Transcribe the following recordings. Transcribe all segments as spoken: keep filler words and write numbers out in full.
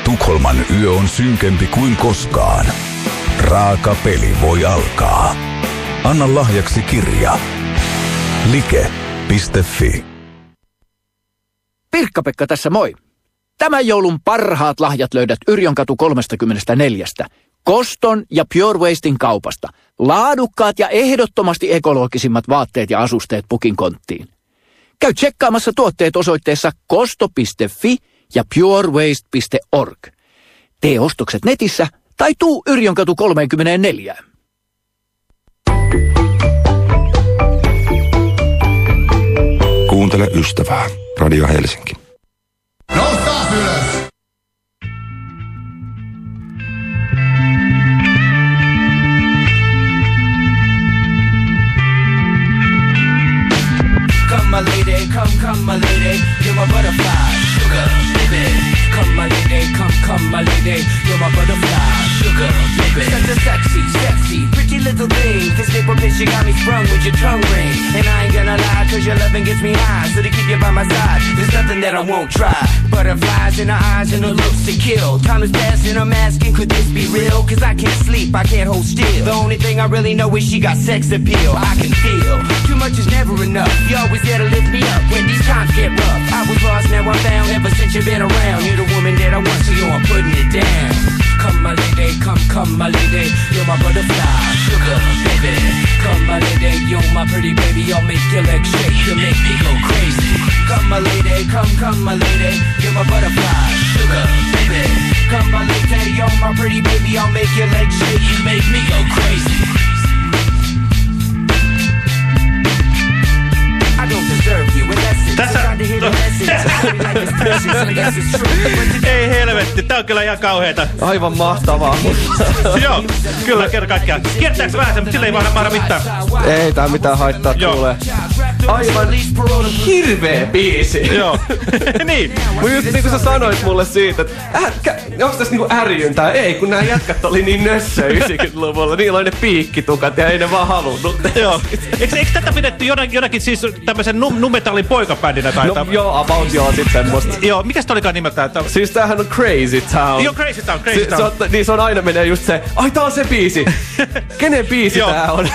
Tukholman yö on synkempi kuin koskaan. Raaka peli voi alkaa. Anna lahjaksi kirja. like piste fi. Pirkka-Pekka tässä moi. Tämän joulun parhaat lahjat löydät Yrjönkatu kolmekymmentäneljä. Koston ja Pure Wastein kaupasta. Laadukkaat ja ehdottomasti ekologisimmat vaatteet ja asusteet pukin konttiin. Käy tsekkaamassa tuotteet osoitteessa kosto piste fi ja purewaste piste org. Tee ostokset netissä tai tuu Yrjönkatu kolmekymmentäneljä. Kuuntele ystävää. Radio Helsinki. Noustaan ylös! Come my lady, come, come my lady, you're my butterfly, sugar, baby. Come my lady, come, come my lady, you're my butterfly, sugar, baby. Such a sexy, sexy, pretty little thing. This little bitch, you got me sprung with your tongue ring. And I ain't gonna lie, cause your loving gets me high. So to keep you by my side, there's nothing that I won't try. Butterflies in her eyes and her looks to kill. Time is passing, I'm asking, could this be real? Cause I can't sleep, I can't hold still. The only thing I really know is she got sex appeal. I can feel, too much is never enough. You always there to lift me up when these times get rough. I was lost, now I'm found, ever since you've been around. You're the woman that I want, so you're putting it down. Come my lady, come, come my lady, you're my butterfly, sugar, baby. Come my lady, you're my pretty baby, I'll make your legs shake, you'll make me go crazy. Come my lady, come, come my lady, you're my butterfly, sugar, baby. Come my lady, you're my pretty baby, I'll make your legs shake, you make me go crazy. I don't deserve you, and that's it. Tässä... Ei helvetti, tää on kyllä ihan kauheeta. Aivan mahtavaa. Joo, kyllä kerran kaikkiaan. Kiertääks vähän sen, mutta sillä ei vaan mahda mitään. Ei tää mitään haittaa tulee. Aivan hirveä biisi. Joo, niin. Mut just niinku sä sanoit mulle siitä, että äh, onks tässä niinku ärjyntää? Ei, kun nää jätkät oli niin nössö yhdeksänkymmentäluvulla. Niillä oli ne piikkitukat ja ei ne vaan halunnut. Joo. Eikö, eikö tätä pidetty jonakin, jonakin siis tämmösen num numetallin poikabändinä tai... No joo, about joo, sit semmoista. Joo, mikäs toi olikaan nimeltään? Siis tämähän on Crazy Town. Joo, Crazy Town, Crazy si Town. Se on, niin se on aina menee just se, ai tää on se biisi. Kenen biisi tää on?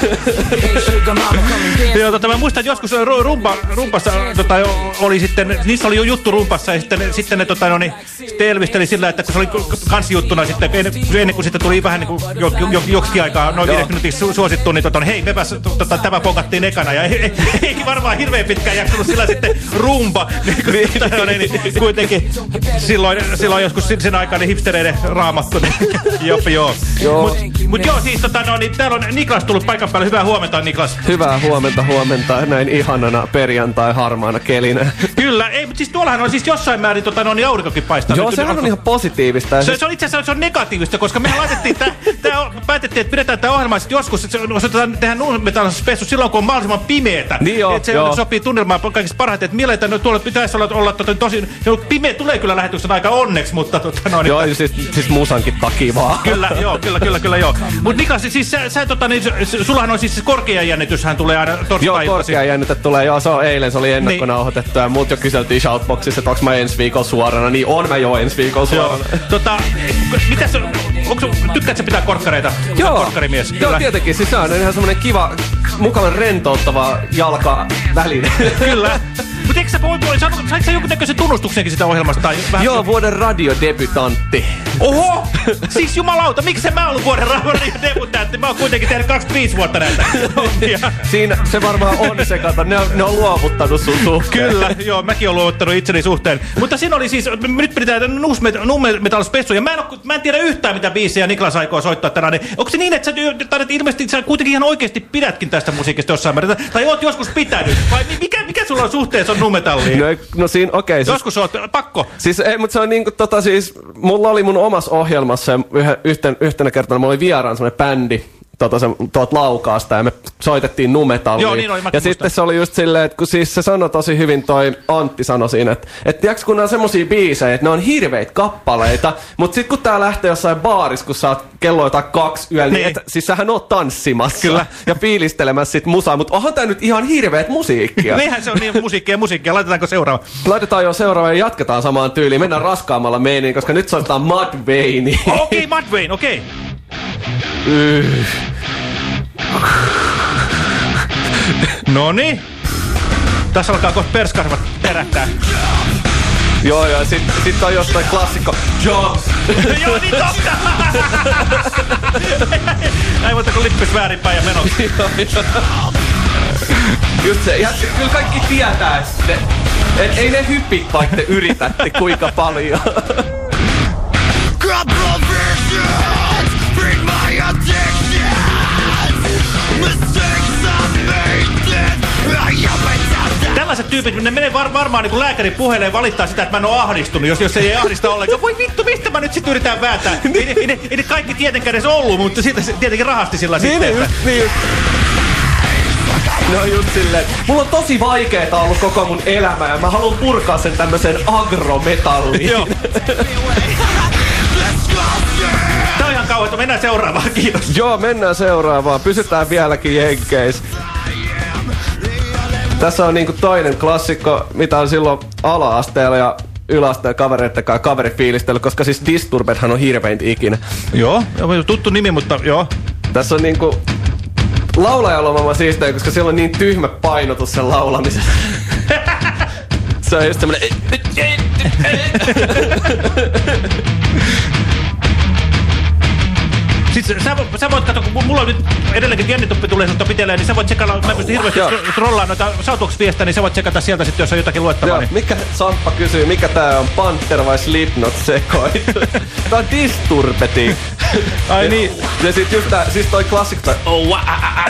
Joo, tota mä muistan, että joskus rumpa, rumpassa tota, oli sitten, niissä oli jo juttu rumpassa ja sitten, sitten ne tota, no, niin, sitten elvisteli sillä, että kun se oli kansijuttuna sitten, ennen, ennen kuin sitten tuli vähän niin kuin jo, jo, joksikin aikaa, noin viideksi minuutiksi suosittu, niin tota, hei, mepäs tota, tämä ponkattiin ekana ja ei, ei, ei varmaan hirveän pitkään jaksanut sillä sitten rumpa, niin, tota, niin, niin, kuitenkin silloin, silloin joskus sen aikaan niin hipstereiden raamattu, niin jopi joo. joo. Mut, mut joo, siis tota, no, niin, täällä on Niklas tullut paikan päälle, hyvää huomenta Niklas. Hyvää huomenta, huomenta, näin ihanana perjantai harmaana kelinä. Kyllä, ei, mutta siis tuollahan on siis jossain määrin tota, no, niin aurinkokin paistaa. Joo, nyt, sehän on ihan positiivista. Se, se on itse asiassa se on negatiivista, koska mehän laitettiin tää, tää päätettiin, että pidetään tää ohjelma sitten joskus, että se osoitetaan tehdään nuusmetallispessu silloin, kun on mahdollisimman pimeetä. Niin joo, että se joo. sopii tunnelmaan kaikista parhaiten, että mieleen, että tuolla pitäisi olla, olla tota, tosi, pimeä tulee kyllä lähetyksen aika onneksi, mutta tota, no, joo, niin, siis, siis musankin takia vaan. Kyllä, joo, kyllä, kyllä, kyllä, joo. Mut Niklas, siis sä, sä tota, niin, sullahan on siis korkea jännityshän tulee aina torstai-iltaisin. Joo, korkea jännite tulee, joo, se on eilen, se oli ennakkonauhoitettu ja multa jo kyseltiin shoutboxissa, että onks mä ensi viikolla suorana, niin on mä jo ensi viikolla suorana. Joo, tota, mitäs, onko, tykkäätkö sä pitää korkkareita? Joo, korkkarimies, joo, kyllä. tietenkin, siis se on ihan semmonen kiva, mukavan rentouttava jalkaväline. Kyllä. Mutta eikö sä voi, saitko sä jonkinnäköisen tunnustuksenkin sitä ohjelmasta? Tai vähän... Joo, vuoden radiodebutantti. Oho! Siis jumalauta, miksi mä ollut vuoden radiodebutantti? Mä oon kuitenkin tehnyt kaksikymmentäviisi vuotta näitä. Siinä se varmaan on se, kato, ne on, ne on luovuttanut sun suhteen. Kyllä, joo, mäkin oon luovuttanut itseni suhteen. Mutta siinä oli siis, nyt pidetään nuusmetallispessu, ja mä en, oo, mä en tiedä yhtään mitä biisejä Niklas aikoo soittaa tänään. Onko se niin, että sä taidat ilmeisesti, sä kuitenkin ihan oikeasti pidätkin tästä musiikista jossain määrin? Tai oot joskus pitänyt? Vai mikä, mikä sulla on suhteessa numetalliin? No, no siinä, okei. Okay, joskus oot, pakko. Siis ei, mutta se on niinku tota siis, mulla oli mun omassa ohjelmassa ja yhten, yhtenä kertana mulla oli vieraan semmonen bändi. Tota, se, tuot Laukaasta ja me soitettiin numetallia. Joo, niin oli, ja muistan. sitten se oli just silleen, että kun siis se sanoi tosi hyvin, toi Antti sanoi siinä, että et tiiäks kun ne on semmosia biisejä, että ne on hirveitä kappaleita, mutta sit kun tää lähtee jossain baarissa, kun sä oot kello jotain kaksi yöllä, niin, niin et, siis sähän oot tanssimassa Kyllä. ja fiilistelemässä sit musaa, mutta onhan tää nyt ihan hirveet musiikkia. Niinhän se on niin musiikkia musiikkia. Laitetaanko seuraava? Laitetaan jo seuraava ja jatketaan samaan tyyliin. Mennään raskaammalla meiniin, koska nyt soitetaan Mudvayne. Okei, okay, Mudvayne, okei. Okay. Noniin. Tässä alkaa kohta perskarvat perättää. Joo, joo, sit, sit on jostain klassikko. Jobs! Joo, niin totta! Ei muuta kuin lippis väärinpäin ja menoksi. Just se, ja kyllä kaikki tietää, että et ei ne hyppi, vaikka te yritätte kuinka paljon. Tällaiset tyypit, ne menee var varmaan niin kuin lääkärin puheelle ja valittaa sitä, että mä en oo ahdistunut, jos, jos ei ahdista ollenkaan. Voi vittu, mistä mä nyt sit yritän vääntää? Ei, ei, ei, ei ne kaikki tietenkään edes ollut, mutta siitä tietenkin rahasti sillä niin, sitten. Just, niin just. No just silleen. Mulla on tosi vaikeeta ollut koko mun elämä ja mä haluan purkaa sen tämmösen agrometalliin. Joo. Tää on ihan kauheeta. Mennään seuraavaan, kiitos. Joo, mennään seuraavaan. Pysytään vieläkin jenkeis. Tässä on niinku toinen klassikko, mitä on silloin ala-asteella ja yläasteen kavereiden kanssa kaverifiilistely, koska siis Disturbedhan on hirveintä ikinä. Joo, tuttu nimi, mutta joo. Tässä on niinku laulajalla on maailman siistejä, koska siellä on niin tyhmä painotus sen laulamisessa. Se on just semmonen... Sitten sä, sä voit katsoa, kun mulla on nyt edelleenkin jännituppi tulee sinulta piteleen, niin sä voit tsekata, mä pystyn hirveästi trollaan noita Southbox-viestejä, niin sä voit tsekata sieltä sitten, jos on jotakin luettavaa. Niin. Mikä Samppa kysyy, mikä tää on, Panther vai Slipknot sekoit? Tää on Disturbedi. Ai niin. Ja sit just tää, siis toi klassikko, oh, wa, a, a.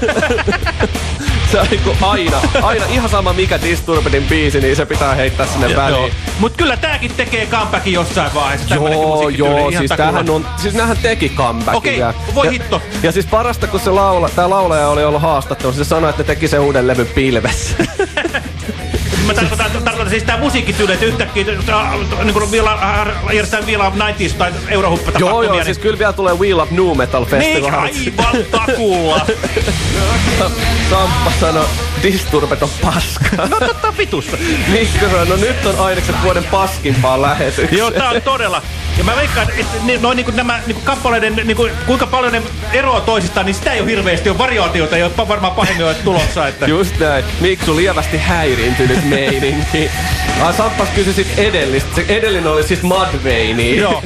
Se on niinku aina, aina ihan sama mikä Disturbedin biisi, niin se pitää heittää sinne ja, väliin. Joo. Mut kyllä tääkin tekee comebackin jossain vaiheessa. Joo, joo, siis tämähän on, siis näähän teki comebackin. Okei, okay, voi ja, hitto. Ja siis parasta, kun se laula, tää laulaja oli ollut haastattelussa, se sanoi, että ne teki sen uuden levyn pilvessä. Mä tarkoitan, tarkoitan siis tää musiikkityyli, että yhtäkkiä niin vielä järjestetään Wheel of nineties tai Eurohuppa-tapahtumia. Joo, joo, niin... siis kyllä vielä tulee Wheel of New Metal Festival. Niin, aivan takuulla. Samppa sanoi, Disturbed on paska. No totta vitusta. Mikko sanoi, no nyt on ainekset vuoden paskimpaan lähetykseen. Joo, tää on todella. Ja mä veikkaan, että noin niinku nämä niinku kappaleiden, niinku, kuinka paljon ne eroaa toisistaan, niin sitä ei ole hirveästi. On variaatioita, ei ole varmaan pahemmin ole tulossa. Että... Just näin. Miksu lievästi häiriintynyt meininki. Ah, Samppas kysyi sit edellistä. Se edellinen oli siis Mudvayne. Joo.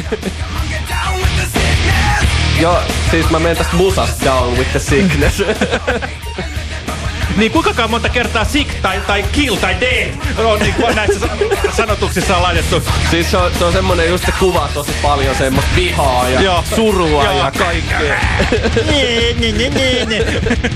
Joo, siis mä menen tästä musasta Down with the Sickness. Niin kuinkakaan monta kertaa sick tai, tai kill tai dead on niin kuin näissä sanotuksissa on laitettu. Siis se on, se on semmonen just se kuva tosi paljon semmoista vihaa ja Joo. surua Joo. ja kaikkea. Niin, niin, niin, niin, niin.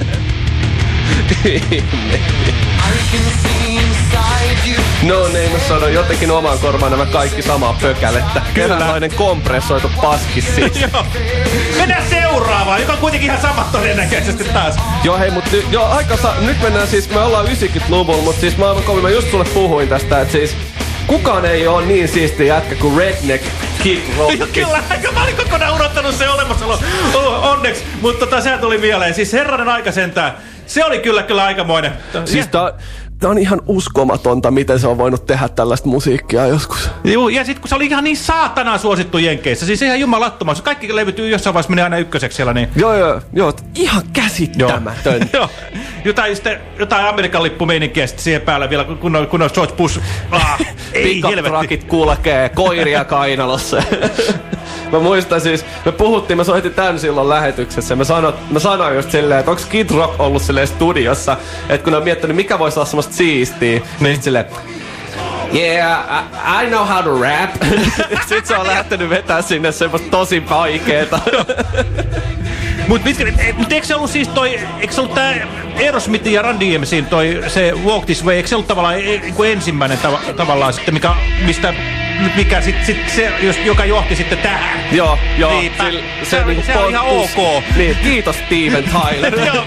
No niin, mä sanon jotenkin oman kormaan nämä kaikki samaa pökälettä. Eräänlainen kompressoitu paskis siis. Joo. Mennään seuraavaan, joka on kuitenkin ihan sama todennäköisesti taas. Joo hei, mut nyt, joo, aika sa- nyt mennään siis, me ollaan yhdeksänkymmentäluvulla, mut siis maailman kovin, mä just sulle puhuin tästä, että siis kukaan ei oo niin siisti jätkä kuin Redneck Kid Rock. Kyllä, mä olin kokonaan unohtanut se olemassaolo, onneksi, mutta tota, sehän tuli mieleen. Siis herranen aika sentään, se oli kyllä kyllä aikamoinen. Siis tää, tää on ihan uskomatonta, miten se on voinut tehdä tällaista musiikkia joskus. Joo, ja sit kun se oli ihan niin saatanaa suosittu Jenkeissä, siis ihan jumalattomasti. Kaikki levyt jossain vaiheessa menee aina ykköseksi siellä, niin... Joo, joo, joo, ihan käsittämätön. Joo, jotain, sitten, jotain Amerikan lippumeininkiä sitten siihen päälle vielä, kun on, kun on George Bush. Ah, ei helvetti. kulkee, koiria kainalossa. Mä muistan siis, me puhuttiin, mä soitin tän silloin lähetyksessä, mä sanoin, mä sanoin just silleen, että onks Kid Rock ollut silleen studiossa, että kun ne on miettinyt, mikä voisi olla semmoista siistiä, niin sit silleen, yeah, I, I know how to rap. Sit se on lähtenyt vetää sinne semmoista tosi vaikeeta. Mut mitkä, mut eikö se ollut siis toi, eikö se ollut tää Aerosmithin ja Run D M C:n toi se Walk This Way, eikö se ollut tavallaan e, ensimmäinen tav tavallaan sitten, mikä, mistä mikä sit, sit se, jos, joka johti sitten tähän. Joo, joo. Niinpä. Sillä, Se, se, niinku se on ihan ponttus. ok. Niin, kiitos Steven Tyler. Joo,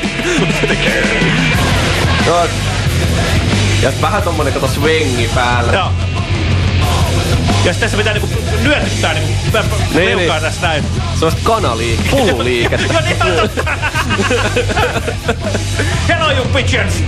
Joo. Ja vähän tommonen kato swengi päällä. joo. Ja sitten tässä pitää niinku lyötyttää niinku Niin, leukaa niin. tässä näin. Sellaista kanaliikettä, pululiikettä. Joo, niin on totta. Hello you bitches!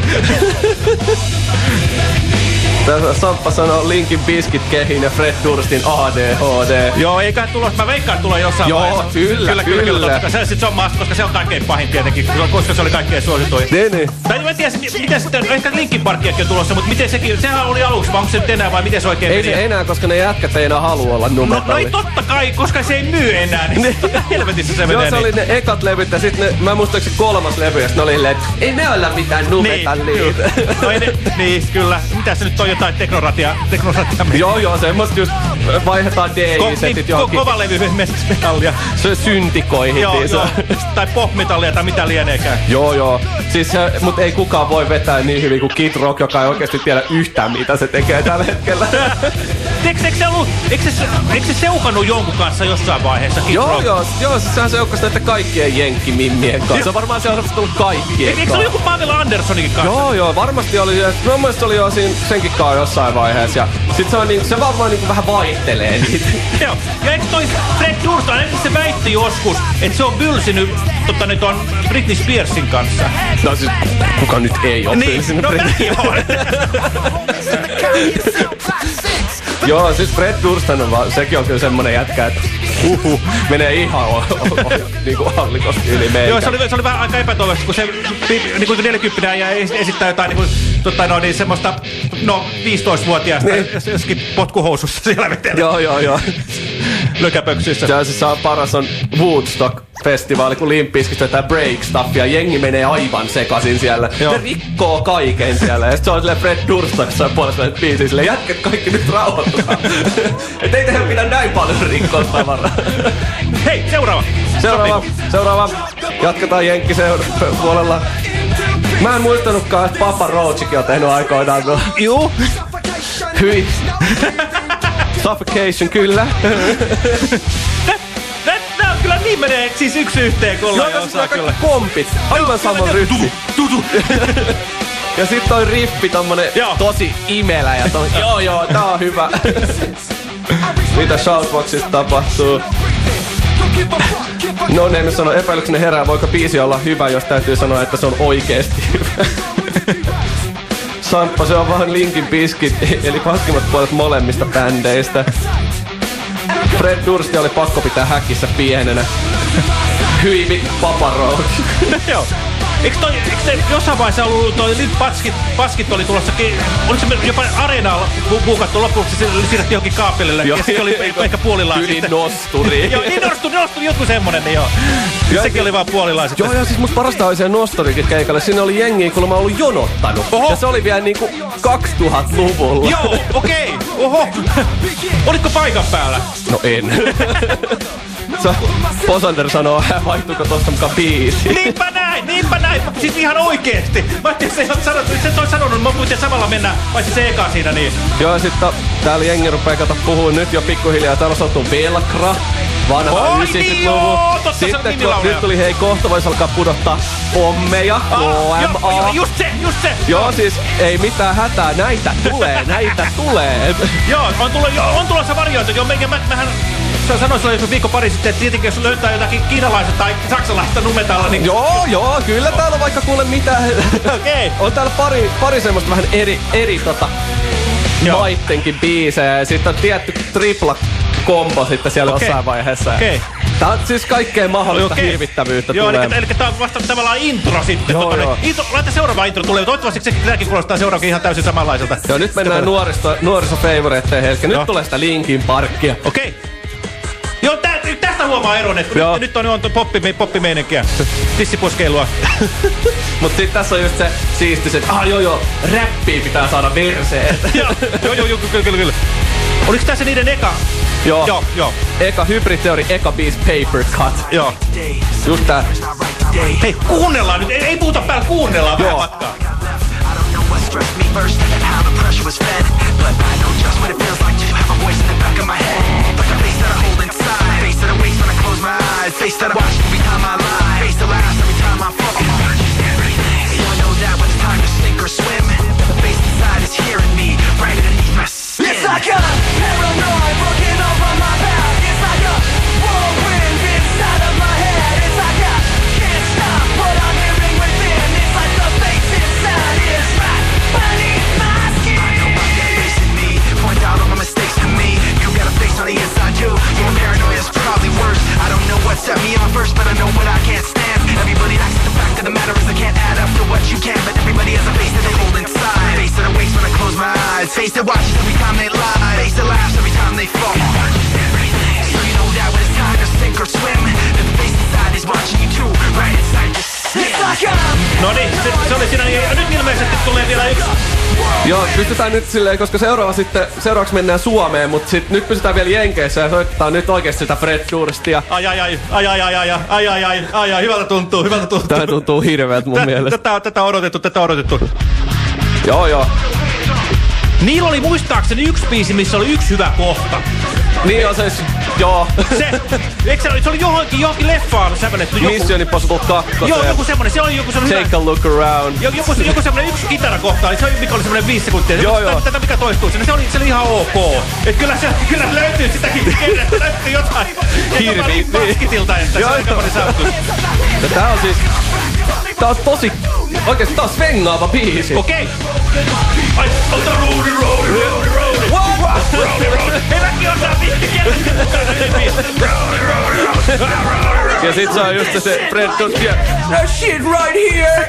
Tässä Samppa sanoo Linkin Bizkit kehin ja Fred Durstin A D H D. Joo, eikä tulla, mä veikkaan, että tulee jossain Joo, vaiheessa. kyllä, kyllä, kyllä, kyllä. totta kai. Se, sit se on maasta, koska se on kaikkein pahin tietenkin, koska se oli kaikkein suosituin. Niin, niin. Tai mä en tiedä, miten sitten, ehkä Linkin Parkkiakin on tulossa, mutta miten sekin, sehän oli aluksi, vai onko se nyt enää, vai miten se oikein Ei meni? se enää, koska ne jätkät ei enää halua olla No, numetalli. no ei totta kai, koska se ei myy enää, niin helvetissä se menee. Joo, se oli niin. ne ekat levyt ja sit ne, mä muistan se kolmas levy ja sit ne oli silleen, että ei me olla mitään numetallia. Niin, kyllä. No, ei ne, niin, kyllä. Mitä se nyt on jotain teknoratia, teknoratia Joo, joo, semmoista just vaihdetaan D J-setit ko, johonkin. kova levy metallia. Se syntikoihin. Joo, niin se- joo. Tai pop-metallia tai mitä lieneekään. Joo, joo. Siis se, mut ei kukaan voi vetää niin hyvin kuin Kid Rock, joka ei oikeesti tiedä yhtään mitä se tekee tällä hetkellä. Eikö, eikö, se ollut, eikö, se, eikö se seukannut jonkun kanssa jossain vaiheessa? Kid joo, Rock? joo, joo, siis sehän seukkasi näiden kaikkien jenkkimimmien kanssa. Varmaan se on tullut kaikkien Eikö, eikö se ole joku Pavel Anderssonikin kanssa? Joo, joo, varmasti oli. Mun mielestä oli jo siinä senkin kanssa jossain vaiheessa. Ja sit se, on niin, se varmaan niin vähän vaihtelee niitä. Joo. Ja eikö toi Fred Durst, ainakin se väitti joskus, että se on bylsinyt totta nyt on Britney Spearsin kanssa. No siis, kuka nyt ei oo Niin, pilsinyt no Britney? mäkin oon. Joo, siis Fred Dursthan on vaan, sekin on kyllä semmonen jätkä, että uhu, menee ihan o, o, o, niinku allikosti yli meikä. Joo, se oli, se oli vähän aika epätoivoista, kun se niinku neljäkymmentä ja esittää jotain niinku, tota, no, niin semmoista, no viisitoistavuotiaasta Niin. jossakin potkuhousussa siellä vetelee. Joo, joo, joo. Lökäpöksyssä. Se on siis on paras on Woodstock-festivaali, kun Limp Bizkit vetää break stuffia. Jengi menee aivan sekasin siellä. Joo. Ne rikkoo kaiken siellä. Ja sit se on silleen Fred Durst jossain puolesta näitä biisiä silleen, jätkät kaikki nyt rauhoittaa. Et ei tehdä pidä näin paljon rikkoa tavaraa. Hei, seuraava. Seuraava, Sopiiko? seuraava. Jatketaan Jenkki seura- puolella. Mä en muistanutkaan, että Papa Roachikin on tehnyt aikoinaan. No. Juu. Hyi. Suffocation, kyllä. Tää on kyllä niin menee siis yksi yhteen, kun ollaan Joo, jo tässä osaa on kyllä. kaikki kompit. Aivan sama rytmi. Tutu. Ja sit toi riffi tommonen Joo. tosi imelä ja to, joo joo, tää on hyvä. Mitä Shoutboxissa tapahtuu? No ne sanoo, epäilykseni herää, voiko biisi olla hyvä, jos täytyy sanoa, että se on oikeesti hyvä. Samppa, se on vaan Linkin Bizkit, eli paskimmat puolet molemmista bändeistä. Fred Dursti oli pakko pitää häkissä pienenä. Hyi vittu Papa Roach. Joo. Eikö toi, eikö se jossain vaiheessa ollut toi Limp Bizkit, Bizkit oli tulossa, oliko se jopa areenalla buukattu lopuksi, se siirrettiin johonkin kaapelille, ja se oli ehkä puolillaan Yli sitten. nosturi. Joo, niin nosturi, nosturi, joku semmonen, niin joo. Ja sekin oli vaan puolillaan sitten. Joo, ja siis musta parasta oli siellä nosturikin keikalle. Sinne oli jengiä, kun mä ollut jonottanut. Oho. Ja se oli vielä niinku kaksituhattaluvulla. Joo, okei, okay. Oho. Olitko paikan päällä? No en. Sä, Posander sanoo, vaihtuuko tosta mukaan biisi. Niinpä näin, niinpä näin. Siis ihan oikeesti. Mä ajattelin, että se sanonut, se toi sanonut, mä puhuin samalla mennä, paitsi se eka siinä niin. Joo, ja sitten täällä jengi rupee kato puhuu nyt jo pikkuhiljaa. Täällä on sanottu Velkra, vanha Oi niin yhdeksänkymmentäluvun. joo, totta se on Sitten kun nimilaulaja. nyt tuli hei kohta vois alkaa pudottaa pommeja, K Ah, M joo, A. just se, just se. Joo, siis ei mitään hätää, näitä tulee, näitä tulee. Joo, on, tullut, jo, on tulossa varjoita. Joo, mä, mä, mähän sanoin sulle joku viikko pari sitten, että tietenkin jos löytää jotakin kiinalaista tai saksalaista numetalla, niin... Joo, joo, kyllä täällä on vaikka kuule mitä. Okei. Okay. On täällä pari, pari semmoista vähän eri, eri tota, Joo. maittenkin biisejä. Ja sitten on tietty tripla kombo sitten siellä Okei. jossain vaiheessa. Okei. Tää on siis kaikkea mahdollista Okei. hirvittävyyttä Joo, tulee. eli, eli tää on vasta tavallaan intro sitten. Joo, Tota, joo. Intro, laita seuraava intro tulee. Toivottavasti sekin tämäkin kuulostaa seuraavakin ihan täysin samanlaiselta. Joo, nyt mennään nuoriso, nuorisofavoreitteihin. Eli nyt Joo. tulee sitä Linkin Parkia. Okei. Okay. Joo, tä, tästä huomaa eron, että Joo. nyt, nyt on, on poppi, poppimeininkiä. Tissipuskeilua. Mut sit tässä on just se siisti, että ah joo joo, räppiin pitää saada verseet. joo, joo, joo, joo, kyllä, kyllä, kyllä. Oliko tässä niiden eka? Joo. Joo, joo. Eka Hybrid Theory, eka biis Paper Cut. Joo. Just tää. Hei, kuunnellaan nyt. Ei, ei puhuta päällä, kuunnellaan vähän Joo. matkaa. stressed me first, how the pressure was fed. But I know just what it feels like to have a voice in the back of my head. Like a face that I hold inside, face that I waste when I close my eyes, face that I watch every time I lie, face that laughs every time I fall. So I know that when it's time to sink or swim, the face inside is hearing me right underneath my skin. It's like a paranoid working over my back. It's like a whirlwind inside of my head. It's like I can't stop what I'm hearing within. It's like the face inside is right beneath my skin. I know I've got a face in me, point out all my mistakes to me. You got a face on the inside too. Your paranoia is probably worse. I don't know what set me off first, but I know what I can't stand. Everybody acts like the fact of the matter is I can't add up to what you can. But everybody has a face that they hold inside, face that I waste when I close my eyes, face that watches every time they lie, face that laughs every time they fall. So you know that when it's time to sink or swim, that the face inside is watching you too, right inside your skin. It's like a... No niin, se, se oli siinä. Ja nyt ilmeisesti tulee vielä yksi. Joo, pystytään nyt silleen, koska seuraava sitten, seuraavaksi mennään Suomeen, mutta sit nyt pysytään vielä Jenkeissä ja soitetaan nyt oikeesti sitä Fred Durstia. Ai ai ai, ai ai ai ai ai ai ai ai ai, hyvältä tuntuu, hyvältä tuntuu. Tää tuntuu hirveältä mun mielestä. Tätä, tätä on odotettu, tätä on odotettu. Joo joo. Niillä oli muistaakseni yksi biisi, missä oli yksi hyvä kohta. Niin on se, joo. Se, eikö se, se oli johonkin, johonkin leffaan sävelletty joku... Mission Impossible kaksi. Joo, joku semmonen, se oli joku semmonen... Take hyvä, a look around. Jo, joku, joku semmonen yksi kitarakohta, se oli, mikä oli semmonen viisi sekuntia. Joo, joo. Tätä mikä toistuu sinne, se oli, se oli ihan ok. Et kyllä se kyllä löytyy sitäkin kerrasta, löytyy jotain. Hirvi. Baskitilta, että se on aika paljon saavutus. Ja tää on siis... Tää on tosi... Oikeesti tää on svengaava biisi. Okei. Ai, ota rooli, rooli, rooli, rooli. What? Rooli, rooli. Hei, mäkin osaa ja sit se on just se Fred Durst ja... That shit right here!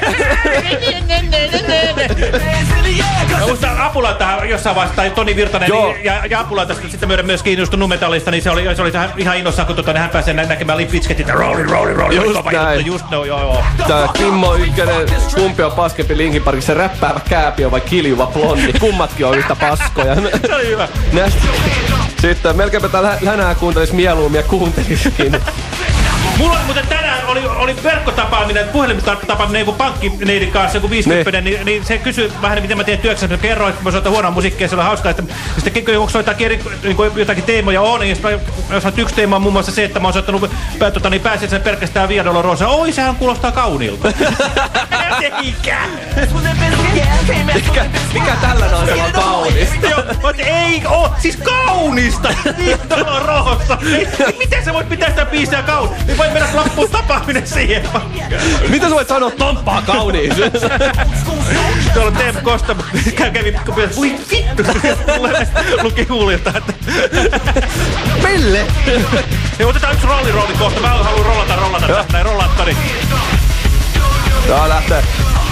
Mä muistan Apulanta jossain vaiheessa, tai Toni Virtanen, niin, ja, ja Apulanta sitten myöden myös kiinnostunut numetallista, niin se oli, se oli ihan innossaan, kun tota, hän pääsee näkemään Limp Bizkitin, rooli, rooli, rooli. Just näin. Juttu, just no, joo, joo. Tää Kimmo Ykkönen, kumpi on paskempi Linkin Parkissa, se räppäävä kääpiö vai kiljuva blondi, kummatkin on yhtä paskoja. Se oli hyvä. Näst. Sitten melkeinpä täällä länää kuuntelis mieluummin ja kuunteliskin. Mulla oli muuten tänään oli, oli verkkotapaaminen, puhelimitapaaminen joku pankkineidin kanssa, joku viisikymppinen, niin, niin se kysyi vähän, miten mä teen työksessä. Mä kerroin, että mä soitan huonoa musiikkia, se oli hauskaa, että sitten onko soittaa niin jotakin teemoja on, niin mä sanoin, yksi teema on muun muassa se, että mä oon soittanut tota, niin pääsiäisen pelkästään Via Dolorosa. Oi, sehän kuulostaa kauniilta. Mikä? mikä? Mikä tällä naisella on kaunista? Joo, ei oo, siis kaunista! Via Dolorosa! Miten sä voit pitää sitä biisiä kaunista? Niin voi mennä lappuun tapaaminen siihen. Mitä sä voit sanoa tomppaa kauniin? Tuolla on Teemu Kosta, kävi pikkupielessä. Voi vittu! Luki huulilta, että... Pelle! Hei, otetaan yksi rolli rolli kohta. Mä haluan rollata rollata tästä näin rollattari. Tää lähtee.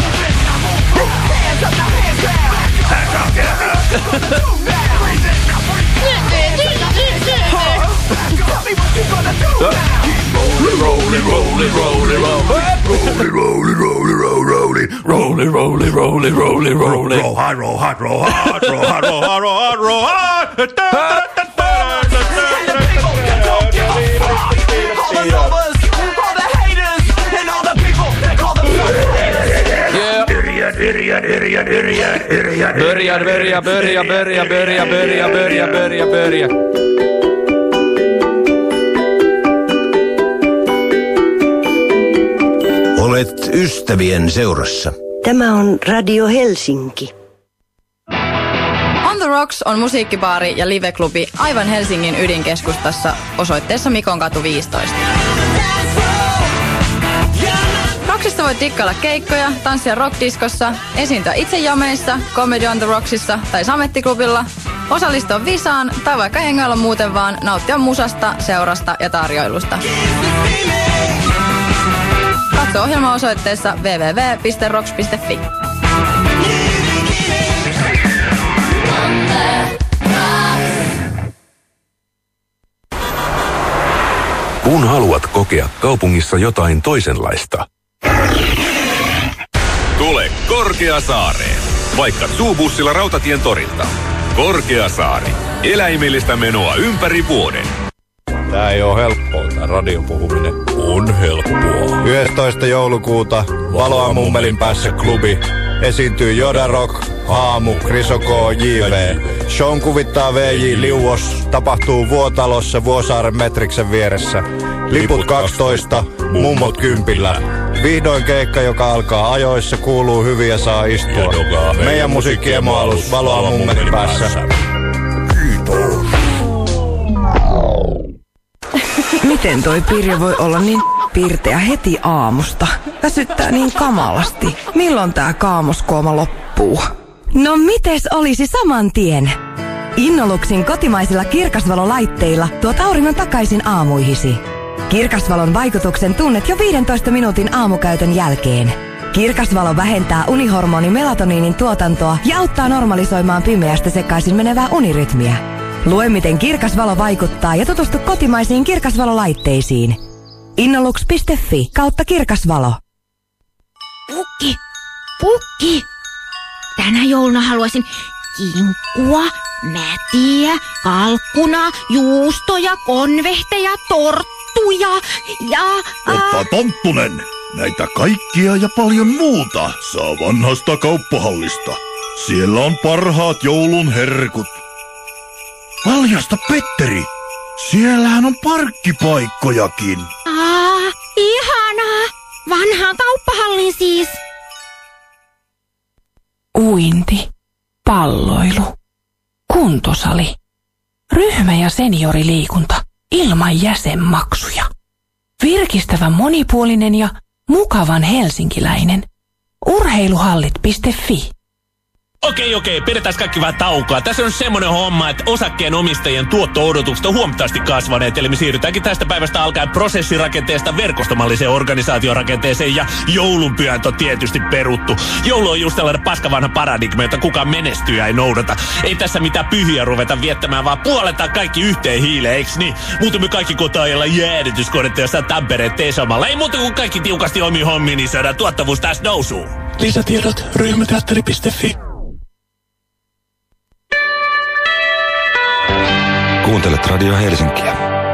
Rolly, rolly, rolly, rolly, rolly, rolly, rolly, rolly, rolly, rolly, rolly, rolly, rolly, roll hard, roll hard, roll hard, roll hard, roll hard, roll hard, roll hard. Idiot, idiot, idiot, idiot. Börja, börja, börja, börja, börja, börja, börja, börja, börja. Olet ystävien seurassa. Tämä on Radio Helsinki. On the Rocks on musiikkibaari ja liveklubi aivan Helsingin ydinkeskustassa osoitteessa Mikonkatu viisitoista. Rocksista voi tikkailla keikkoja, tanssia rockdiskossa, esiintyä itse jameissa, Comedy on the Rocksissa tai Samettiklubilla, osallistua visaan tai vaikka hengailla muuten vaan nauttia musasta, seurasta ja tarjoilusta. Katso ohjelma osoitteessa double-u double-u double-u piste rocks piste fi. Kun haluat kokea kaupungissa jotain toisenlaista, tule Korkeasaareen. Vaikka Zoobussilla Rautatien torilta. Korkeasaari. Eläimellistä menoa ympäri vuoden. Tää ei oo helppoa tää radion puhuminen on helppoa. yhdestoista joulukuuta Valoa Mummelin päässä klubi. Esiintyy Joda Rock, Haamu, Krisoko, J V. Shown kuvittaa V J Liuos. Tapahtuu Vuotalossa Vuosaaren Metriksen vieressä. Liput kaksitoista, mummot kympillä. Vihdoin keikka, joka alkaa ajoissa, kuuluu hyvin ja saa istua. Meidän musiikkiemoalus Valoa Mummelin päässä. Kiitos. Miten toi Pirjo voi olla niin pirteä heti aamusta? Väsyttää niin kamalasti. Milloin tää kaamoskooma loppuu? No mites olisi saman tien? Innoluxin kotimaisilla kirkasvalolaitteilla tuot auringon takaisin aamuihisi. Kirkasvalon vaikutuksen tunnet jo viidentoista minuutin aamukäytön jälkeen. Kirkasvalo vähentää unihormoni melatoniinin tuotantoa ja auttaa normalisoimaan pimeästä sekaisin menevää unirytmiä. Lue, miten Kirkasvalo vaikuttaa ja tutustu kotimaisiin kirkasvalolaitteisiin. Innolux piste fi kautta kirkasvalo. Pukki, pukki. Tänä jouluna haluaisin kinkkua, mätiä, kalkkunaa, juustoja, konvehteja, torttuja ja... Oppa Tonttunen, näitä kaikkia ja paljon muuta saa vanhasta kauppahallista. Siellä on parhaat joulun herkut. Valjasta Petteri, siellähän on parkkipaikkojakin. Aa, ihanaa. Vanhaan kauppahallin siis. Uinti, palloilu, kuntosali, ryhmä- ja senioriliikunta ilman jäsenmaksuja. Virkistävä monipuolinen ja mukavan helsinkiläinen. urheiluhallit piste fi. Okei, okei, pidetään kaikki vähän taukoa. Tässä on semmoinen homma, että osakkeen-omistajien tuotto-odotukset on huomattavasti kasvaneet, eli me siirrytäänkin tästä päivästä alkaen prosessirakenteesta verkostomalliseen organisaatiorakenteeseen, ja joulunpyhät on tietysti peruttu. Joulu on just tällainen paskavanha paradigma, jota kukaan menestyjä ei noudata. Ei tässä mitään pyhiä ruveta viettämään, vaan puoletaan kaikki yhteen hiileen, eiks niin? Muuten me kaikki kotaajalla jäädytyskonetta jossain Tampereen T-samalla. Ei muuta kuin kaikki tiukasti omiin hommiin, niin saadaan tuottavuus taas nousuun. Lisätiedot ryhmäteatteri piste fi. Kuuntelet Radio Helsinkiä.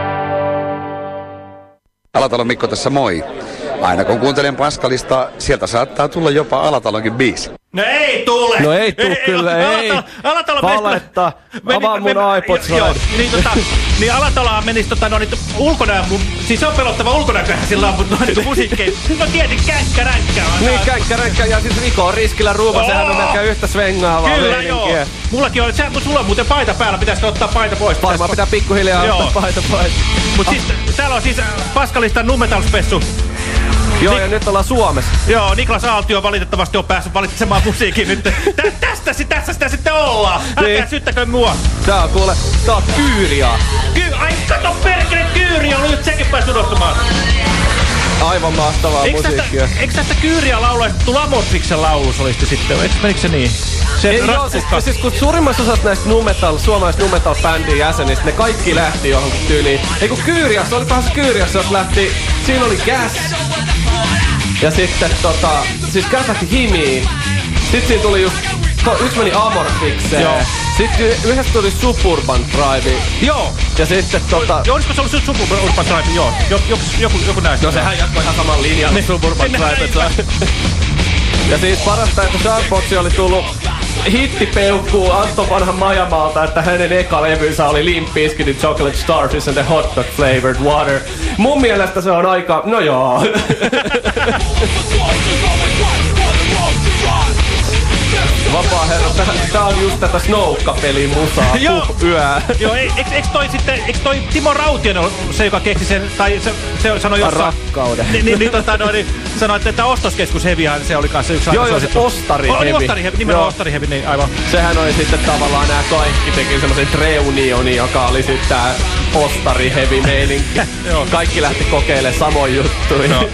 Alatalon Mikko tässä moi. Aina kun kuuntelen Paskalista, sieltä saattaa tulla jopa Alatalonkin biisi. No ei tule! No ei tuu kyllä, ei. Alatalo Valetta. Avaa mun iPod Joo, niin, tota, niin Alatalohan menisi tota, no, niin, ulkonäön, siis se on pelottava ulkonäköhän sillä on, mutta no, niin, musiikkein. No tietenkin känkkäränkkä. Niin känkkäränkkä ja siis Riko on riskillä ruuva, oh. Sehän on melkein yhtä svengaavaa. Kyllä joo. Mullakin on, se, sulla on muuten paita päällä, pitäisikö ottaa paita pois? Varmaan pitää pikkuhiljaa ottaa paita pois. Mut ah. siis täällä on siis Paskalistan Numetal-spessu. Joo, Ni- ja nyt ollaan Suomessa. Joo, Niklas Aaltio valitettavasti on päässyt valitsemaan musiikin nyt. Tä, tästä, tässä sitä sitten ollaan. Älkää niin. Syyttäkö mua. Tää on kuule, tää on Kyyria. Ky- Ai kato perkele, Kyyria on nyt sekin päässyt odottamaan. Aivan mahtavaa eiks musiikkia. Tästä, eikö tästä Kyyriä laulua Lamorfiksen laulusolisti sitten? Eikö menikö se niin? Se Ei, joo, siis, siis kun suurimmassa osassa näistä numetal, suomalaisista numetal-bändin jäsenistä, ne kaikki lähti johonkin tyyliin. Ei kun Kyyriassa, se oli vähän se Kyyriassa, jos lähti, siinä oli Gas. Ja sitten tota, siis Gas lähti Himiin. Sitten siinä tuli just, to, yksi meni Amorfikseen. Joo. Sitten yhdessä tuli Suburban Drive. Joo. Ja sitten tota... Jo, olisiko se ollut Suburban Drive? Joo. Joku, joku, joku näistä. No sehän jatkoi ihan saman linjan niin, Suburban Drive. Ja siis parasta, että Sharkboxi oli tullut hittipeukkuu Anton vanhan Majamaalta, että hänen eka levynsä oli Limp Bizkitin Chocolate Starfish and the Hot Dog Flavored Water. Mun mielestä se on aika... No joo. Vapaa herra, tää, tää on just tätä Snoukka-pelin musaa. Joo. Yö. Joo, eiks, eiks toi sitten, eiks toi Timo Rautionen se, joka keksi sen, tai se, se sanoi jossain... Rakkauden. Niin, niin, niin, tota, no, niin sanoi, että, että Ostoskeskus Hevihan se oli kanssa yksi aika aika suosittu. Joo, se Ostari Hevi. Oh, Ostari Hevi, nimenomaan Ostari Hevi, niin aivan. Sehän oli sitten tavallaan nää kaikki teki semmosen reunioni, joka oli sitten tää Ostari Hevi meininki. Kaikki lähti kokeilemaan samoin juttuja. No.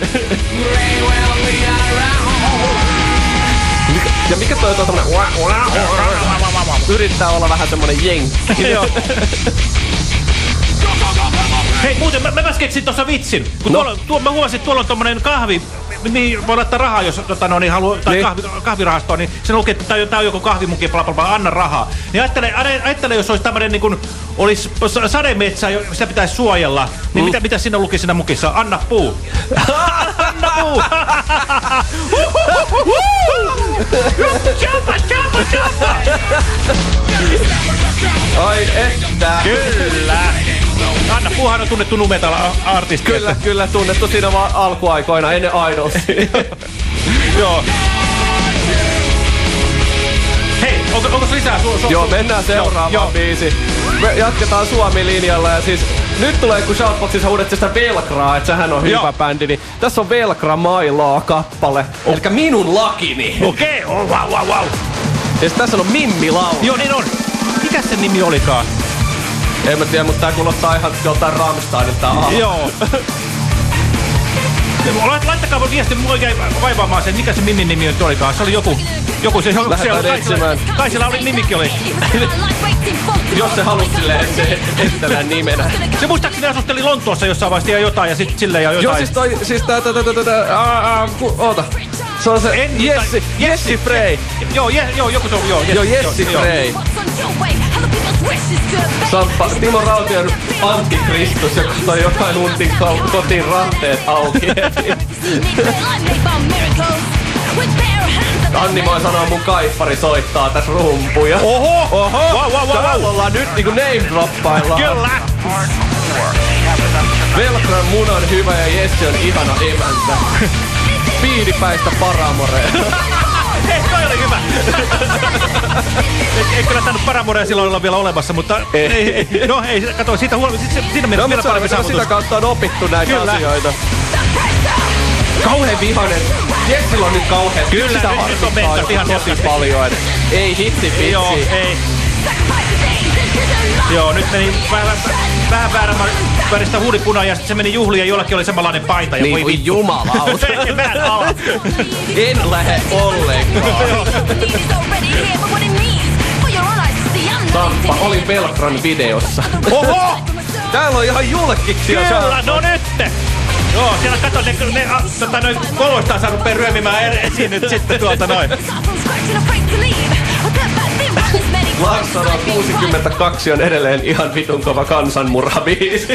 Ja mikä toi on tommonen... Yrittää olla vähän semmonen jenkki. Joo. Hei, muuten mä, mä keksin tossa vitsin. Kun no. tuolla, tuo, mä huomasin, että tuolla on tommonen kahvi, niin voi laittaa rahaa, jos tota, no, niin haluaa, tai niin. kahvi, kahvirahastoa, niin se lukee, että tää on joku kahvimuki, bla, bla, bla, anna rahaa. Niin ajattele, ajattele jos olisi tämmönen niin kuin, olisi sademetsä, sitä pitäisi suojella, niin mm. mitä, mitä siinä luki siinä mukissa? Anna puu. Anna puu. Chapa, chapa, chapa. Ai että. Kyllä. Anna Puuhan on tunnettu nu metal-artisti. Kyllä, että... kyllä tunnettu siinä vaan alkuaikoina ennen Idolsia. Joo. Hei, onko, onko lisää su su Joo, mennään seuraavaan jo, biisiin. Me jatketaan Suomi-linjalla ja siis nyt tulee, kun Shoutboxissa huudettiin sitä Velkraa, että sehän on hyvä Joo. bändi, niin tässä on Velkra Mailaa-kappale. Oh. Elikkä minun lakini. Okei, okay. oh, wow, wow, wow. Ja tässä on Mimmi laulu. Joo, niin on. Mikäs sen nimi olikaan? En mä tiedä, mutta tää kuulostaa ihan joltain Rammsteinilta alla. Joo. Laittakaa viesti oikein vaivaamaan sen, mikä se Mimmin nimi nyt olikaan. Se oli joku... Joku se... Lähdetään etsimään. Kai siellä oli nimikin oli. Jos se halusi silleen, että se esitellään nimenä. Se muistaakseni asusteli Lontoossa jossain vaiheessa jotain ja sit silleen ja jotain. Joo, siis toi... Siis tää... tää... tää... tää... Oota. Se on se en, Jessi, Jessi Frey. Joo, je, joo, joku se on, joo. Joo, Jessi Frey. Sampa, Timo Raution Antikristus, joka toi jotain untin kotiin ranteet auki. Anni voi sanoa, mun kaippari soittaa tässä rumpuja. Oho! Oho! Wow, wow, wow, Täällä ollaan nyt niinku name-droppaillaan. Kyllä! Velkran munan hyvä ja Jessi on ihana emäntä. Piiripäistä Paramorea. Hei, toi oli hyvä. Ei kyllä tainnut Paramorea silloin olla vielä olemassa, mutta... Ei, ei, no ei, kato, siitä huomioon. Siinä mennä no, vielä paremmin saavutus. Sitä kautta on opittu näitä kyllä. asioita. Kauheen vihanen. Jessillä on nyt kauhean. Kyllä, sitä nyt on mentä ihan tosi paljon. Ei hitti pitsi. Joo, ei. Joo, nyt meni vähän, vähän väärän väristä huulipunaa ja sitten se meni juhliin ja jollakin oli samanlainen paita. Ja niin voi kuin jumalauta. Mä en ala. En lähde ollenkaan. Samppa, olin Velkran videossa. Oho! Täällä on ihan julkiksi. Kyllä, no nyt! Joo, siellä kato, ne, ne a, tota, noin koloistaan saa rupea ryömimään esiin nyt sitten tuolta noin. Lars sanoo kuusikymmentäkaksi on edelleen ihan vitun kova kansanmurhabiisi.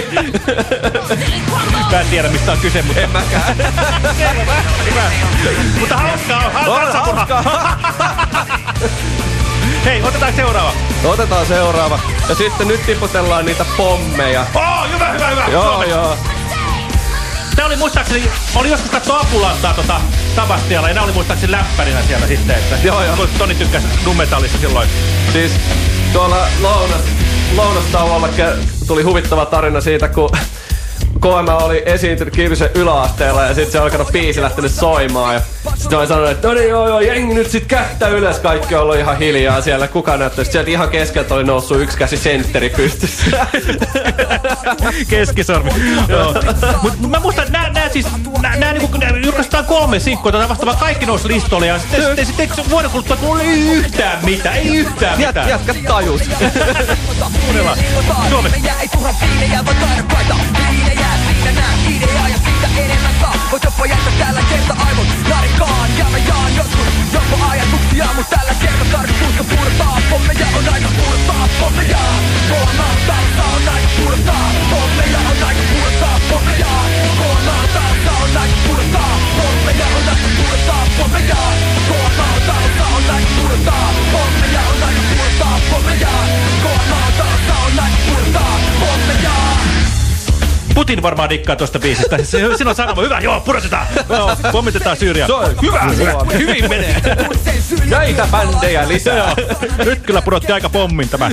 Mä en tiedä mistä on kyse, mutta... En mäkään. Hyvä. Mutta hauskaa on, on kansanmurha. Hei, otetaan seuraava. Otetaan seuraava. Ja sitten nyt tiputellaan niitä pommeja. Oh, hyvä, hyvä, hyvä. Joo, Suomeksi. joo. Tää oli muistaakseni, mä olin joskus kattoo Apulantaa tota Tabastialla ja nää oli muistaakseni läppärinä siellä sitten, että... Joo, joo. Toni tykkäsi nummetallissa silloin. Siis tuolla lounas, lounastauolla tuli huvittava tarina siitä, kun K M oli esiintynyt Kirvisen yläasteella ja sit se on alkanut biisi lähtenyt soimaan ja sit mä olin sanonut, että no niin joo joo, jengi nyt sit kättä ylös, kaikki on ollut ihan hiljaa siellä, kuka näyttää, sit sieltä ihan keskeltä oli noussut yksi käsi sentteri pystyssä. Keskisormi. Joo. Mut mä muistan, että nää, nää siis, nää, nää niinku, julkaistaan kolme sinkkoa, tätä vastaavaa kaikki nousi listolle ja sitten sitten sit, sit, vuoden kuluttua mulla ei yhtään mitään, ei yhtään mitään. Jatka tajus. Kuunnellaan. Suomessa. Siinä nää ideaa ja siitä enemmän saa. Voit jopa jättää tällä kerta aivot narikaan. Ja mä jaan joskus jopa ajatuksia, mut tällä kerta tarkoitusta purtaa. Pommeja on aika purtaa, pommeja. Koonaan tautta on aika purtaa. Pommeja on aika purtaa, pommeja. Koonaan tautta on aika purtaa. Pommeja on aika purtaa, pommeja. Koonaan tautta on aika purtaa. Pommeja on aika purtaa, pommeja. Koonaan tautta on aika purtaa, pommeja. Putin varmaan dikkaa tosta biisistä. Siinä on sanoma. Hyvä, joo, pudotetaan. Joo, pommitetaan Syyriaa. Hyvä, hyvä. Hyvin menee. Näitä bändejä lisää. Joo. Nyt kyllä pudotti aika pommin tämä.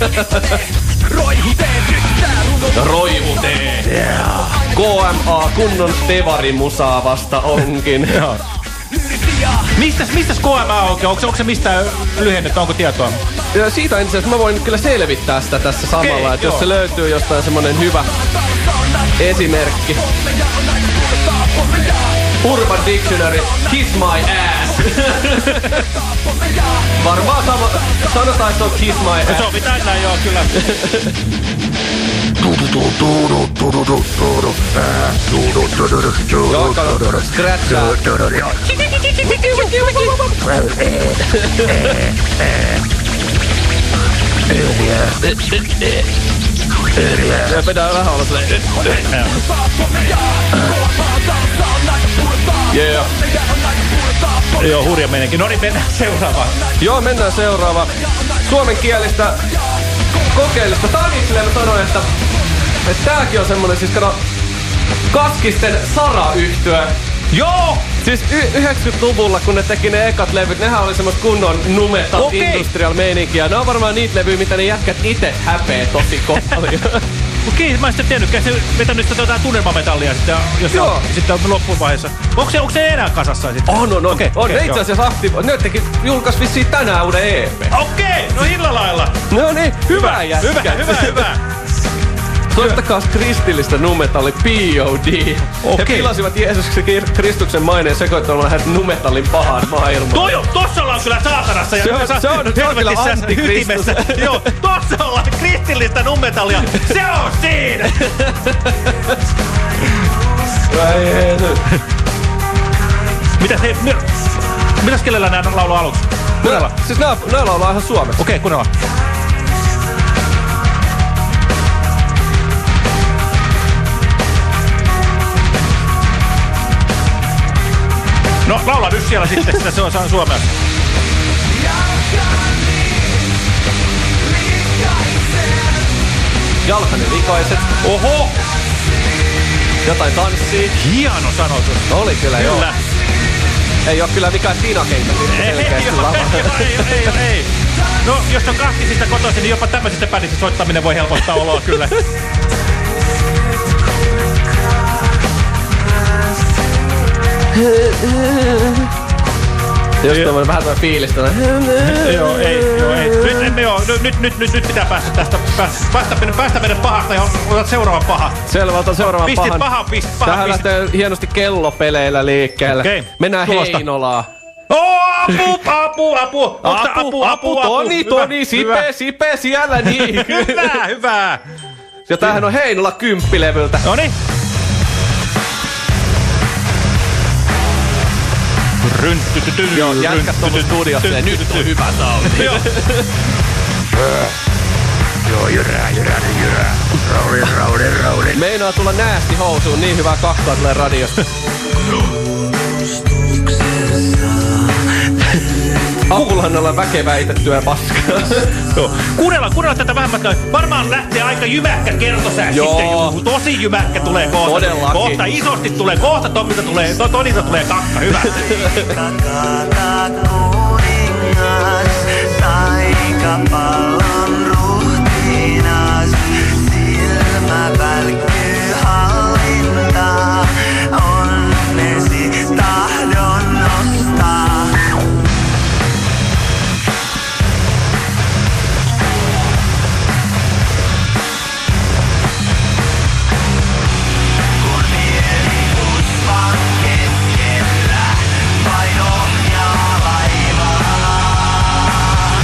Roivuteen. Yeah. K M A, kunnon tevarimusaa vasta onkin. Joo. Mistäs, mistäs K M A oikein? Onko, onko se mistään lyhennettä? Onko tietoa? Ja siitä ensin, että mä voin kyllä selvittää sitä tässä samalla. Okay, että jos se löytyy jostain semmonen hyvä esimerkki. Urban Dictionary, kiss my ass. Varmaan sama, sanotaan, että on kiss my ass. Sovitaan näin, joo, kyllä. Joo, kato, scratchaa. Ja pitää vähän olla silleen. Yeah. Joo, hurja meininki. No niin, mennään seuraavaan. Joo, mennään seuraavaan. Suomenkielistä kokeilista. Tää on itselleen mä sanoin, että, että tääkin on semmonen, siis kato, Kaskisten Sara-yhtyö. Joo! Siis y- yhdeksänkymmentäluvulla, kun ne teki ne ekat levyt, nehän oli semmoista kunnon numetal okay. industrial meininkiä. Ne on varmaan niitä levyjä, mitä ne jätkät ite häpee tosi paljon. Okei, mä en sitten tiennytkään. Se vetänyt sitä jotain tunnelmametallia sitten, jossa on, sitten on loppuvaiheessa. Onko se, onko se enää kasassa sitten? On, on, on. Okay, on okay, ne itse asiassa aktiivisesti. Ne teki, julkaisi vissiin tänään uuden E P. Okei, okay, no hillä lailla. No niin, hyvä jätkä. Hyvä, hyvä, hyvä. Soittakaa kristillistä numetalli P O D. Okay. He pilasivat Jeesuksen Kristuksen maineen sekoittamalla hänet numetallin pahaan maailmaan. Toi on, tossa ollaan kyllä saatanassa ja se on, se on, se on kyllä antikristus. Joo, tossa ollaan kristillistä numetallia. Se on siinä! Vai Jeesus. Mitäs hei, mi, mitäs kielellä nää laulu aluksi? Kuunnella. Siis nää, nää laulaa ihan suomeksi. Okei, okay, kuunnella. No, laula nyt siellä sitten, sitä se on saanut suomea. Jalkani likaiset. Oho! Jotain tanssia. Hieno sanotus. Oli kyllä, kyllä. Joo. Ei oo kyllä mikään tinakeita. Ei, ei, ei, ei, ei, ei. No, jos on Kaskisista kotoisin, niin jopa tämmöisistä bändissä soittaminen voi helpottaa oloa kyllä. Jos tommonen vähän toi fiilis tällä. Joo, ei, joo, ei. Nyt emme joo, nyt, nyt, nyt, nyt pitää päästä tästä, päästä, päästä meidän pahasta ja otat seuraavan paha. Selvä, otan seuraavan pistit pahan. Pahan, pistit pahan. Tähän lähtee hienosti kellopeleillä liikkeelle. Okay. Mennään Tulosta. Heinolaan. Oh, apu, apu, apu. Apu, apu, apu, Toni, Toni, Sipe, Sipe, siellä niin. Hyvä, hyvä. Ja tämähän on Heinola kymppilevyltä. Noniin. Joo, jätkät tuolla studiossa ja nyt on hyvä sauti. Joo, jyrää, jyrää, jyrää. Rauli, rauli, rauli. Meinaa tulla näästi housuun, niin hyvää kakkaa tulee radiosta. Apulannalla väkeväitettyä paskaa. Joo. Kuunnellaan, kuunnellaan tätä vähän matkaa. Varmaan lähtee aika jymäkkä kertosää Joo. sitten. Juu, tosi jymäkkä tulee kohta. Todellakin. Kohta isosti tulee, kohta Tomilta tulee, to, Tonilta tulee kakka. Hyvä. Taikapallon ruhtinas, silmä välkkyy hallintaa, onnesi tahdon nostaa. Kun mieli usvan keskellä, vain ohjaa laivaa.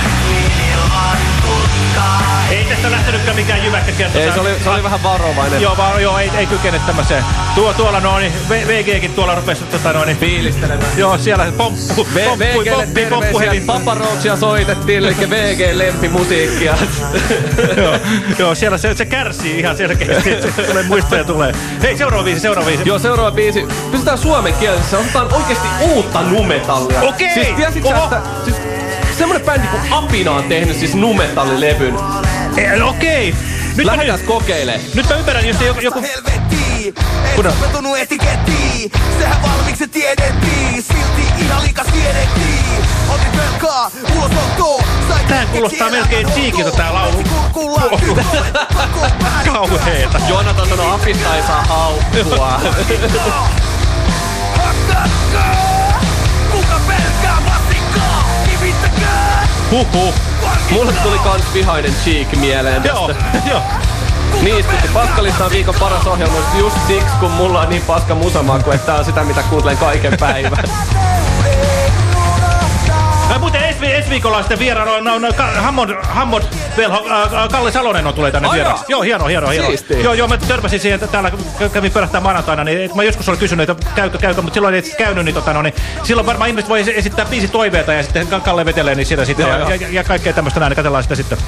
Ei tästä lähtenytkään mikään jymäkkä kertoa. Ei, se oli, se oli vähän varovainen. Joo, va, joo ei, ei kykene tämmöiseen. Tuo, tuolla no niin, V G:kin tuolla rupesi tota no niin. Fiilistelemään. Joo, siellä se pomppu. V G:lle terveisiä. Papa Roachia soitettiin, eli V G lempimusiikkia. joo, joo, siellä se, se kärsii ihan selkeästi. Se tulee muistoja tulee. Hei, seuraava biisi, seuraava biisi. Joo, seuraava biisi. Pysytään suomenkielisessä. Otetaan oikeesti uutta numetallia. Okei! Siis tiesit sä, että... Siis, semmonen bändi kuin Apina on tehnyt siis numetallilevyn. E, okei. Nyt lähdetään kokeilee. Nyt mä ymmärrän, jos joku... joku... Et sä vetunut etikettiin, sehän valmiiksi tiedettiin, silti ihan liikas tiedettiin. Otin velkaa, ulosottoon, sai tää kuulostaa melkein Cheekiltä tää laulu. Kauheeta. Jonatan sanoo, Apista ei saa haukkua. Kuka pelkää vastikkaa, kivittäkää. Huhhuh. Mulle tuli kans vihainen Cheek mieleen tästä. Joo, joo. Niin istutti Paskalista on viikon paras ohjelma just siksi, kun mulla on niin paska musamaku, että tää on sitä, mitä kuuntelen kaiken päivän. Mä muuten ensi, ensi viikolla sitten vieraana on, on, on Hammond, Hammond velho, äh, Kalle Salonen on tulee tänne vieraksi. Joo, hieno, hieno, hieno. Siistiä. Joo, joo, mä törmäsin siihen, että täällä kävin pörähtää maanantaina, niin mä joskus olin kysynyt, että käykö, käykö, mutta silloin ei itse käynyt, niin, tota, no, niin silloin varmaan ihmiset voi esittää biisi toiveita ja sitten Kalle vetelee niin sitä sitten ja, ja, ja, ja kaikkea tämmöistä näin, niin katsellaan sitä sitten.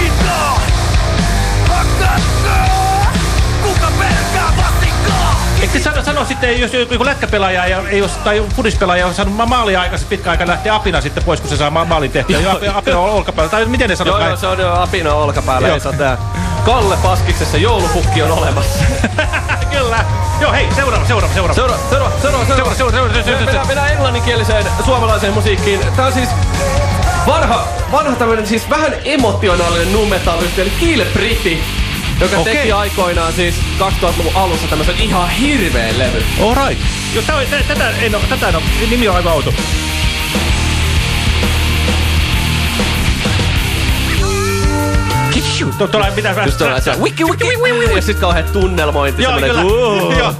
Eikö sano, sano sitten, jos joku lätkäpelaaja ja, ei ole, tai fudispelaaja on saanut maalia aikaisemmin pitkä aika lähteä apina sitten pois, kun se saa ma maalin tehtyä. Joo, apina on olkapäällä. Tai miten ne sanoo? Joo, joo, se on jo apina olkapäällä. Ei saa tää. Kalle Paskiksessa joulupukki on olemassa. Kyllä. Joo, hei, seuraava, seuraava, seuraava. Seuraava, seuraava, seuraava. Seuraava, seuraava, seuraava. Mennään, mennään englanninkieliseen suomalaiseen musiikkiin. Tää on siis vanha, vanha tämmönen siis vähän emotionaalinen nu-metal-yhtiö, eli Kill Pretty, joka okay. teki aikoinaan siis kaksituhattaluvun alussa tämmösen ihan hirveen levy. Alright. Joo, tää on, tätä en oo, tätä en oo, nimi on aivan outo. Tuolla pitää vähän... Just tuolla, että wiki wiki wiki wiki. Ja sit kauhean tunnelmointi. Joo, kyllä. Joo.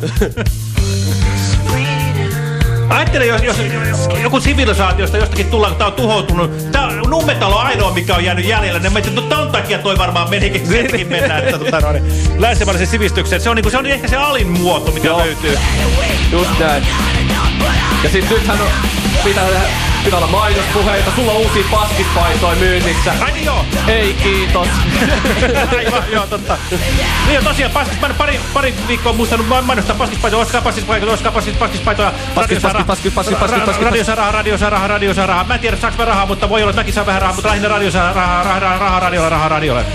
Ajattele, jos, jos joku sivilisaatiosta jostakin tullaan, tää on tuhoutunut. Tää nu-metal on ainoa, mikä on jäänyt jäljellä. Ne miettii, että ton takia toi varmaan menikin. Sieltäkin mennään, että tota, no, länsimaalaisen sivistykseen. Se on, niinku, se on ehkä se alin muoto, mitä Joo. löytyy. Just näin. Ja sit nythän on... Pitää, pitää olla mainospuheita. Sulla on uusia paskispaitoja myynnissä. Ai niin joo. Ei kiitos. Aivan, joo totta. Niin on tosiaan paskispaitoja. Pari, pari viikkoa muistanut mainostaa paskispaitoja. Oliskaa paskispaitoja, oliskaa paskispaitoja. Radiosa rahaa, radiosa rahaa, radiosa rahaa. Mä en tiedä saaks mä rahaa, mutta voi olla, että mäkin saan vähän rahaa. Mutta lähinnä radiosa rahaa, rahaa, rahaa, radiolla, rahaa, radiolle.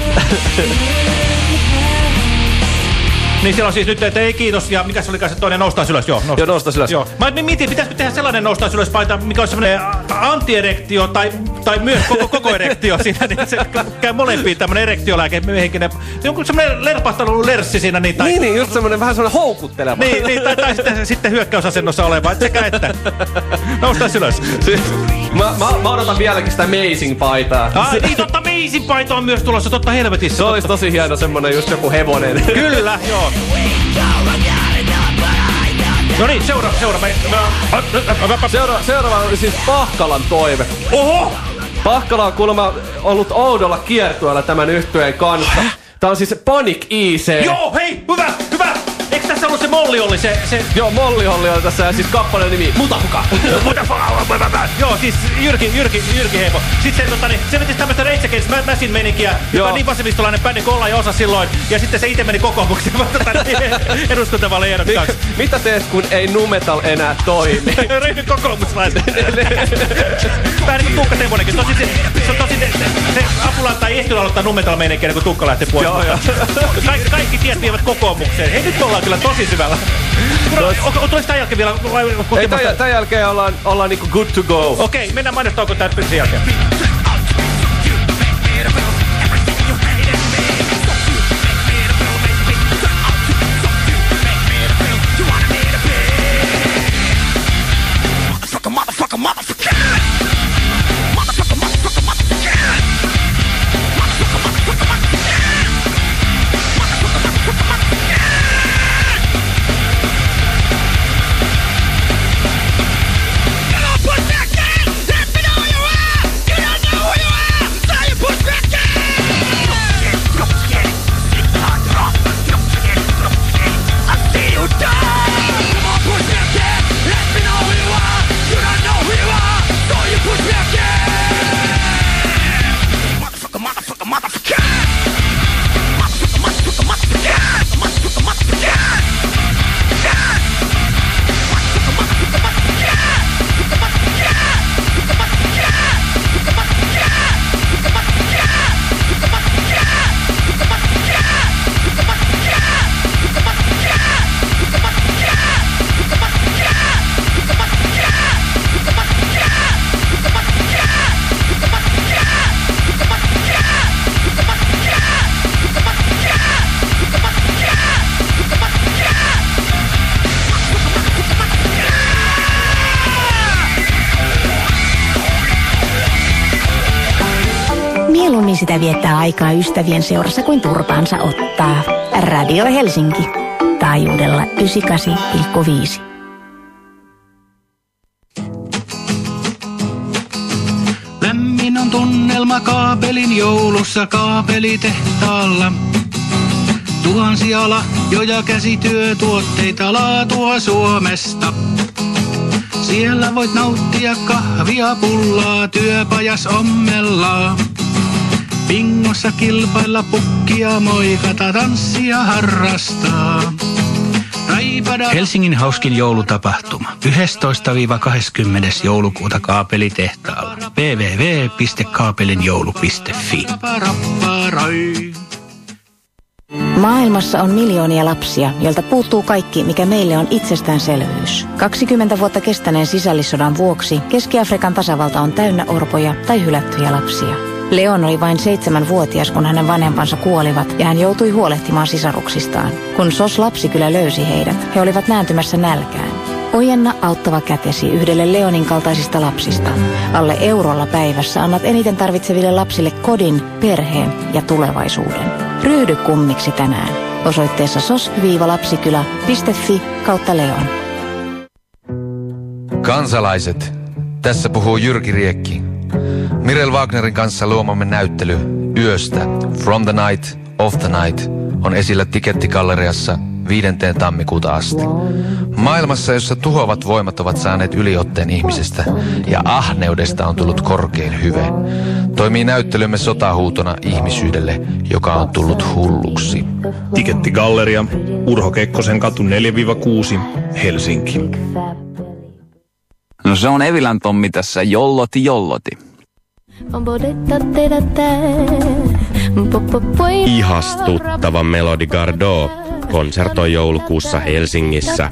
Niin siellä on siis nyt, että ei kiitos, ja mikä se olikaan se toinen noustaa ylös, joo. Joo, noustaa ylös. Joo. Mä mietin, pitäisikö tehdä sellainen noustaa ylös paita, mikä on semmoinen antierektio tai, tai myös koko, koko erektio siinä, niin se käy molempiin tämmönen erektiolääke henkinen. Joku semmoinen lerpahtanut lerssi siinä. Niin, tai, niin, niin, just semmoinen vähän semmoinen houkutteleva. Niin, niin tai, tai sitten, sitten hyökkäysasennossa oleva, et sekä että. Noustaa ylös. Siis, mä, mä, mä odotan vieläkin sitä Amazing-paitaa. Ai niin, totta Amazing-paita on myös tulossa, totta helvetissä. Se olisi tosi hieno semmonen just joku hevonen. Kyllä, joo. No niin, seuraava, seuraava. Seuraava, seuraava on siis Pahkalan toive. Oho! Pahkala on kuulemma ollut oudolla kiertueella tämän yhtyeen kanssa. Häh? Tää on siis Panic Easy. Joo, hei, hyvä, hyvä! Eikö tässä ollut se Molli oli se... se... Joo, Molli oli tässä ja siis kappaleen nimi Mutafuka. Mutafuka. Joo, siis Jyrki, Jyrki, Jyrki Heipo. Sitten se, tota, niin, se vetisi tämmöistä Rage Against Machin meininkiä, joka on niin vasemmistolainen bändi kuin ollaan ja osa silloin. Ja sitten se itse meni kokoomukseen eduskuntavallin ehdokkaaksi. Mitä teet, kun ei nu-metal enää toimi? Ryhdy kokoomuslainen. Vähän niin kuin Tuukka Temonenkin. Tosin se, se, tosin se, se apulanta ei ehtinyt aloittaa nu-metal meininkiä, kun Tuukka lähtee pois. Joo, joo. Kaikki, kaikki tiet vievät kokoomukseen. Hei, nyt ollaan kyllä tosi syvällä. Tulee tämän jälkeen vielä... Ei, tämän, tämän jälkeen ollaan, ollaan niinku good to go. Okei, okay, mennään mainostaukoon tämän sen jälkeen. Sitä viettää aikaa ystävien seurassa kuin turpaansa ottaa. Radio Helsinki. Taajuudella yhdeksänkymmentäkahdeksan pilkku viisi. on tunnelma kaapelin joulussa kaapelitehtaalla. Tuhansia lahjoja käsityötuotteita laatua Suomesta. Siellä voit nauttia kahvia, pullaa, työpajas ommellaan. Bingossa kilpailla, pukkia, moikata, tanssia harrastaa. Raipada. Helsingin hauskin joulutapahtuma. yhdestoista kaksikymmentä joulukuuta kaapelitehtaalla. double-u double-u double-u piste kaapelinjoulu piste fi. Maailmassa on miljoonia lapsia, joilta puuttuu kaikki, mikä meille on itsestäänselvyys. kaksikymmentä vuotta kestäneen sisällissodan vuoksi Keski-Afrikan tasavalta on täynnä orpoja tai hylättyjä lapsia. Leon oli vain seitsemänvuotias, kun hänen vanhempansa kuolivat ja hän joutui huolehtimaan sisaruksistaan. Kun S O S-lapsikylä löysi heidät, he olivat nääntymässä nälkään. Ojenna auttava kätesi yhdelle Leonin kaltaisista lapsista. Alle eurolla päivässä annat eniten tarvitseville lapsille kodin, perheen ja tulevaisuuden. Ryhdy kummiksi tänään. Osoitteessa sos lapsikylä piste fi kautta Leon. Kansalaiset, tässä puhuu Jyrki Riekki. Mirel Wagnerin kanssa luomamme näyttely Yöstä, From the Night, Of the Night on esillä Tikettikalleriassa viidenteen tammikuuta asti. Maailmassa, jossa tuhoavat voimat ovat saaneet yliotteen ihmisestä ja ahneudesta on tullut korkein hyve, toimii näyttelymme sotahuutona ihmisyydelle, joka on tullut hulluksi. Tikettigalleria, Urho Kekkosen katu neljä kuusi, Helsinki. No se on Evilän Tommi tässä, jolloti jolloti. Ihastuttava Melody Gardot konsertoi joulukuussa Helsingissä.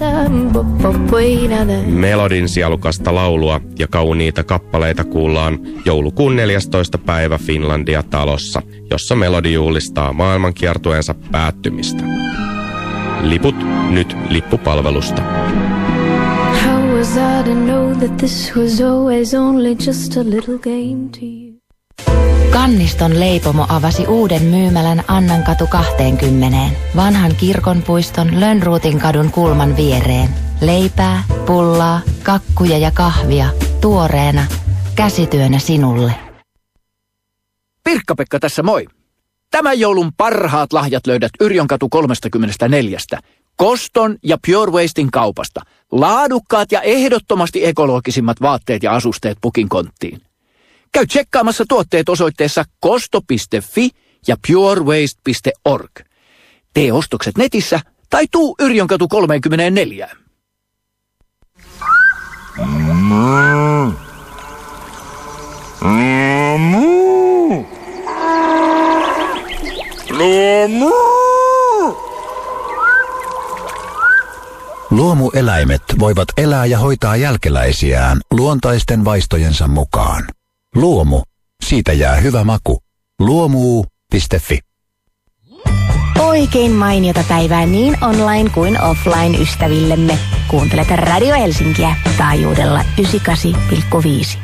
Melodin sielukasta laulua ja kauniita kappaleita kuullaan joulukuun neljästoista päivä Finlandia-talossa, jossa Melody juhlistaa maailmankiertueensa päättymistä. Liput nyt lippupalvelusta. How was I to know that this was always only just a little game to you? Kanniston leipomo avasi uuden myymälän Annankatu kaksikymmentä, vanhan kirkonpuiston Lönnruutin kadun kulman viereen. Leipää, pullaa, kakkuja ja kahvia, tuoreena, käsityönä sinulle. Pirkka-Pekka tässä moi. Tämän joulun parhaat lahjat löydät Yrjönkatu kolmekymmentäneljä. Koston ja Pure Wastein kaupasta. Laadukkaat ja ehdottomasti ekologisimmat vaatteet ja asusteet pukin konttiin. Käy tsekkaamassa tuotteet osoitteessa kosto piste fi ja purewaste piste org. Tee ostokset netissä tai tuu Yrjönkatu kolmekymmentäneljä. Mm. Mm. Luomu. Luomueläimet voivat elää ja hoitaa jälkeläisiään luontaisten vaistojensa mukaan. Luomu. Siitä jää hyvä maku. luomu piste fi. Oikein mainiota päivää niin online kuin offline ystävillemme. Kuuntelet Radio Helsinkiä taajuudella yhdeksänkymmentäkahdeksan pilkku viisi.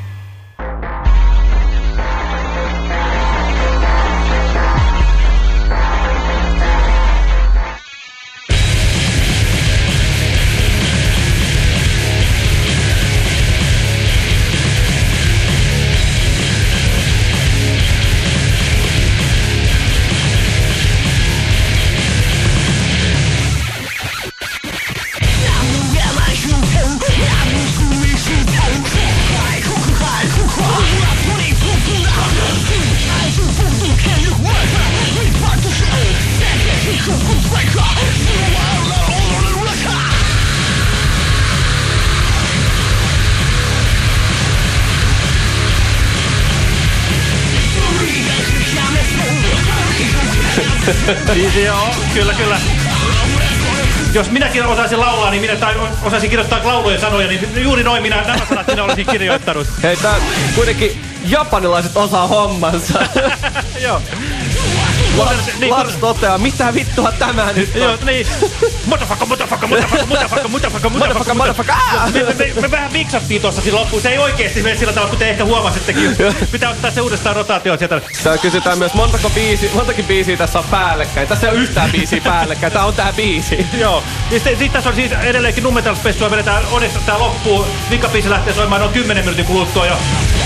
Siis joo, kyllä, kyllä. Jos minäkin osaisin laulaa, niin minä tai osaisin kirjoittaa laulujen sanoja, niin juuri noin minä nämä sanat minä olisin kirjoittanut. Hei, tää kuitenkin japanilaiset osaa hommansa. Joo. Lars, Lars toteaa, mitä vittua tämä nyt on? Joo, niin. Motherfucker, motherfucker, motherfucker, motherfucker, motherfucker, motherfucker, motherfucker. Me, me, me vähän miksattiin tossa siinä loppuun. Se ei oikeesti mene sillä tavalla, kun te ehkä huomasittekin. Pitää ottaa se uudestaan rotaatioon sieltä. Tää kysytään myös, montako biisi, montakin biisiä tässä on päällekkäin. Tässä ei ole yhtään biisiä päällekkäin. Tää on tää biisi. Joo. Ja sitten sit tässä on siis edelleenkin Numetal Spessua. Vedetään onesta tää loppuu. Vikabiisi lähtee soimaan noin kymmenen minuutin kuluttua jo.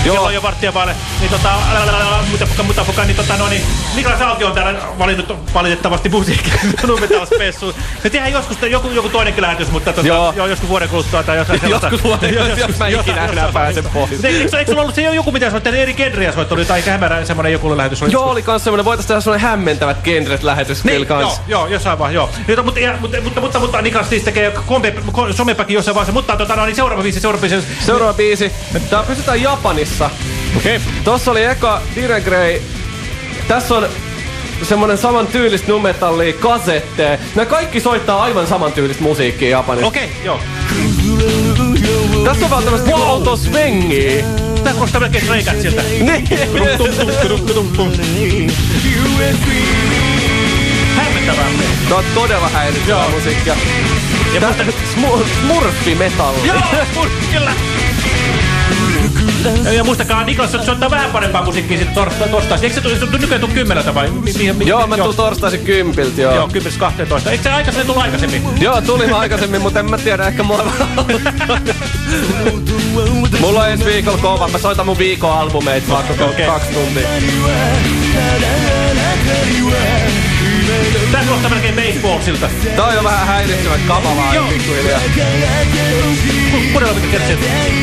Kello on jo varttia vaille. Niin tota, mutafuka, mutafuka, niin tota no niin. Niklas Alki on täällä valinnut valitettavasti musiikkia numetalspessuun. Me tehdään joskus joku, joku toinenkin lähetys, mutta tota, joo. Joo, joskus vuoden kuluttua tai jossain sellaista. Joskus vuoden kuluttua, jos mä ikinä enää pääsen pois. Eikö sulla ollut se joku, mitä sanoit, eri genrejä soittanut, tai hämärä semmonen joku lähetys? Joo, oli kans semmonen, voitais tehdä semmonen hämmentävät genret lähetys kyllä kans. Joo, joo, jossain vaan, joo. Mutta, mutta, mutta, mutta, mutta Niklas siis tekee somepäkin jossain vaiheessa, mutta tota, no, niin seuraava biisi, seuraava biisi. Seuraava biisi. Tää pysytään Japanissa. Okei. Okay. Tossa oli eka Dire Grey. Tässä on semmonen saman tyylistä numetallia, kasetteja. Nää kaikki soittaa aivan saman tyylistä musiikkia Japanissa. Okei, okay, joo. Tässä on vaan tämmöstä wow. Autoswengia. Tää kuulostaa melkein reikat sieltä. Niin. Hämmentävää. Tää on todella häirittävää musiikkia. Ja tää on smurfi-metalli. Joo, smurfi, kyllä. Ja muistakaa, Niklas soittaa vähän parempaa musiikkia sitten torstaisin. Eikö se tule nykyään tuu kymmeneltä vai? Joo, mä tuun torstaisin kympiltä, joo. Joo, kymmeneltä kahteentoista. Eikö se aikaisemmin tullut aikaisemmin? Joo, tuli aikaisemmin, mutta en mä tiedä, ehkä mulla mulla on ensi viikolla kova. Mä soitan mun viikon albumeita vaikka okay. kaksi tuntia. Tää kuulostaa melkein baseballsilta. Tää on jo vähän häiritsevät kamalaa ja pikkuhiljaa. Kuunnella mitä kertsit.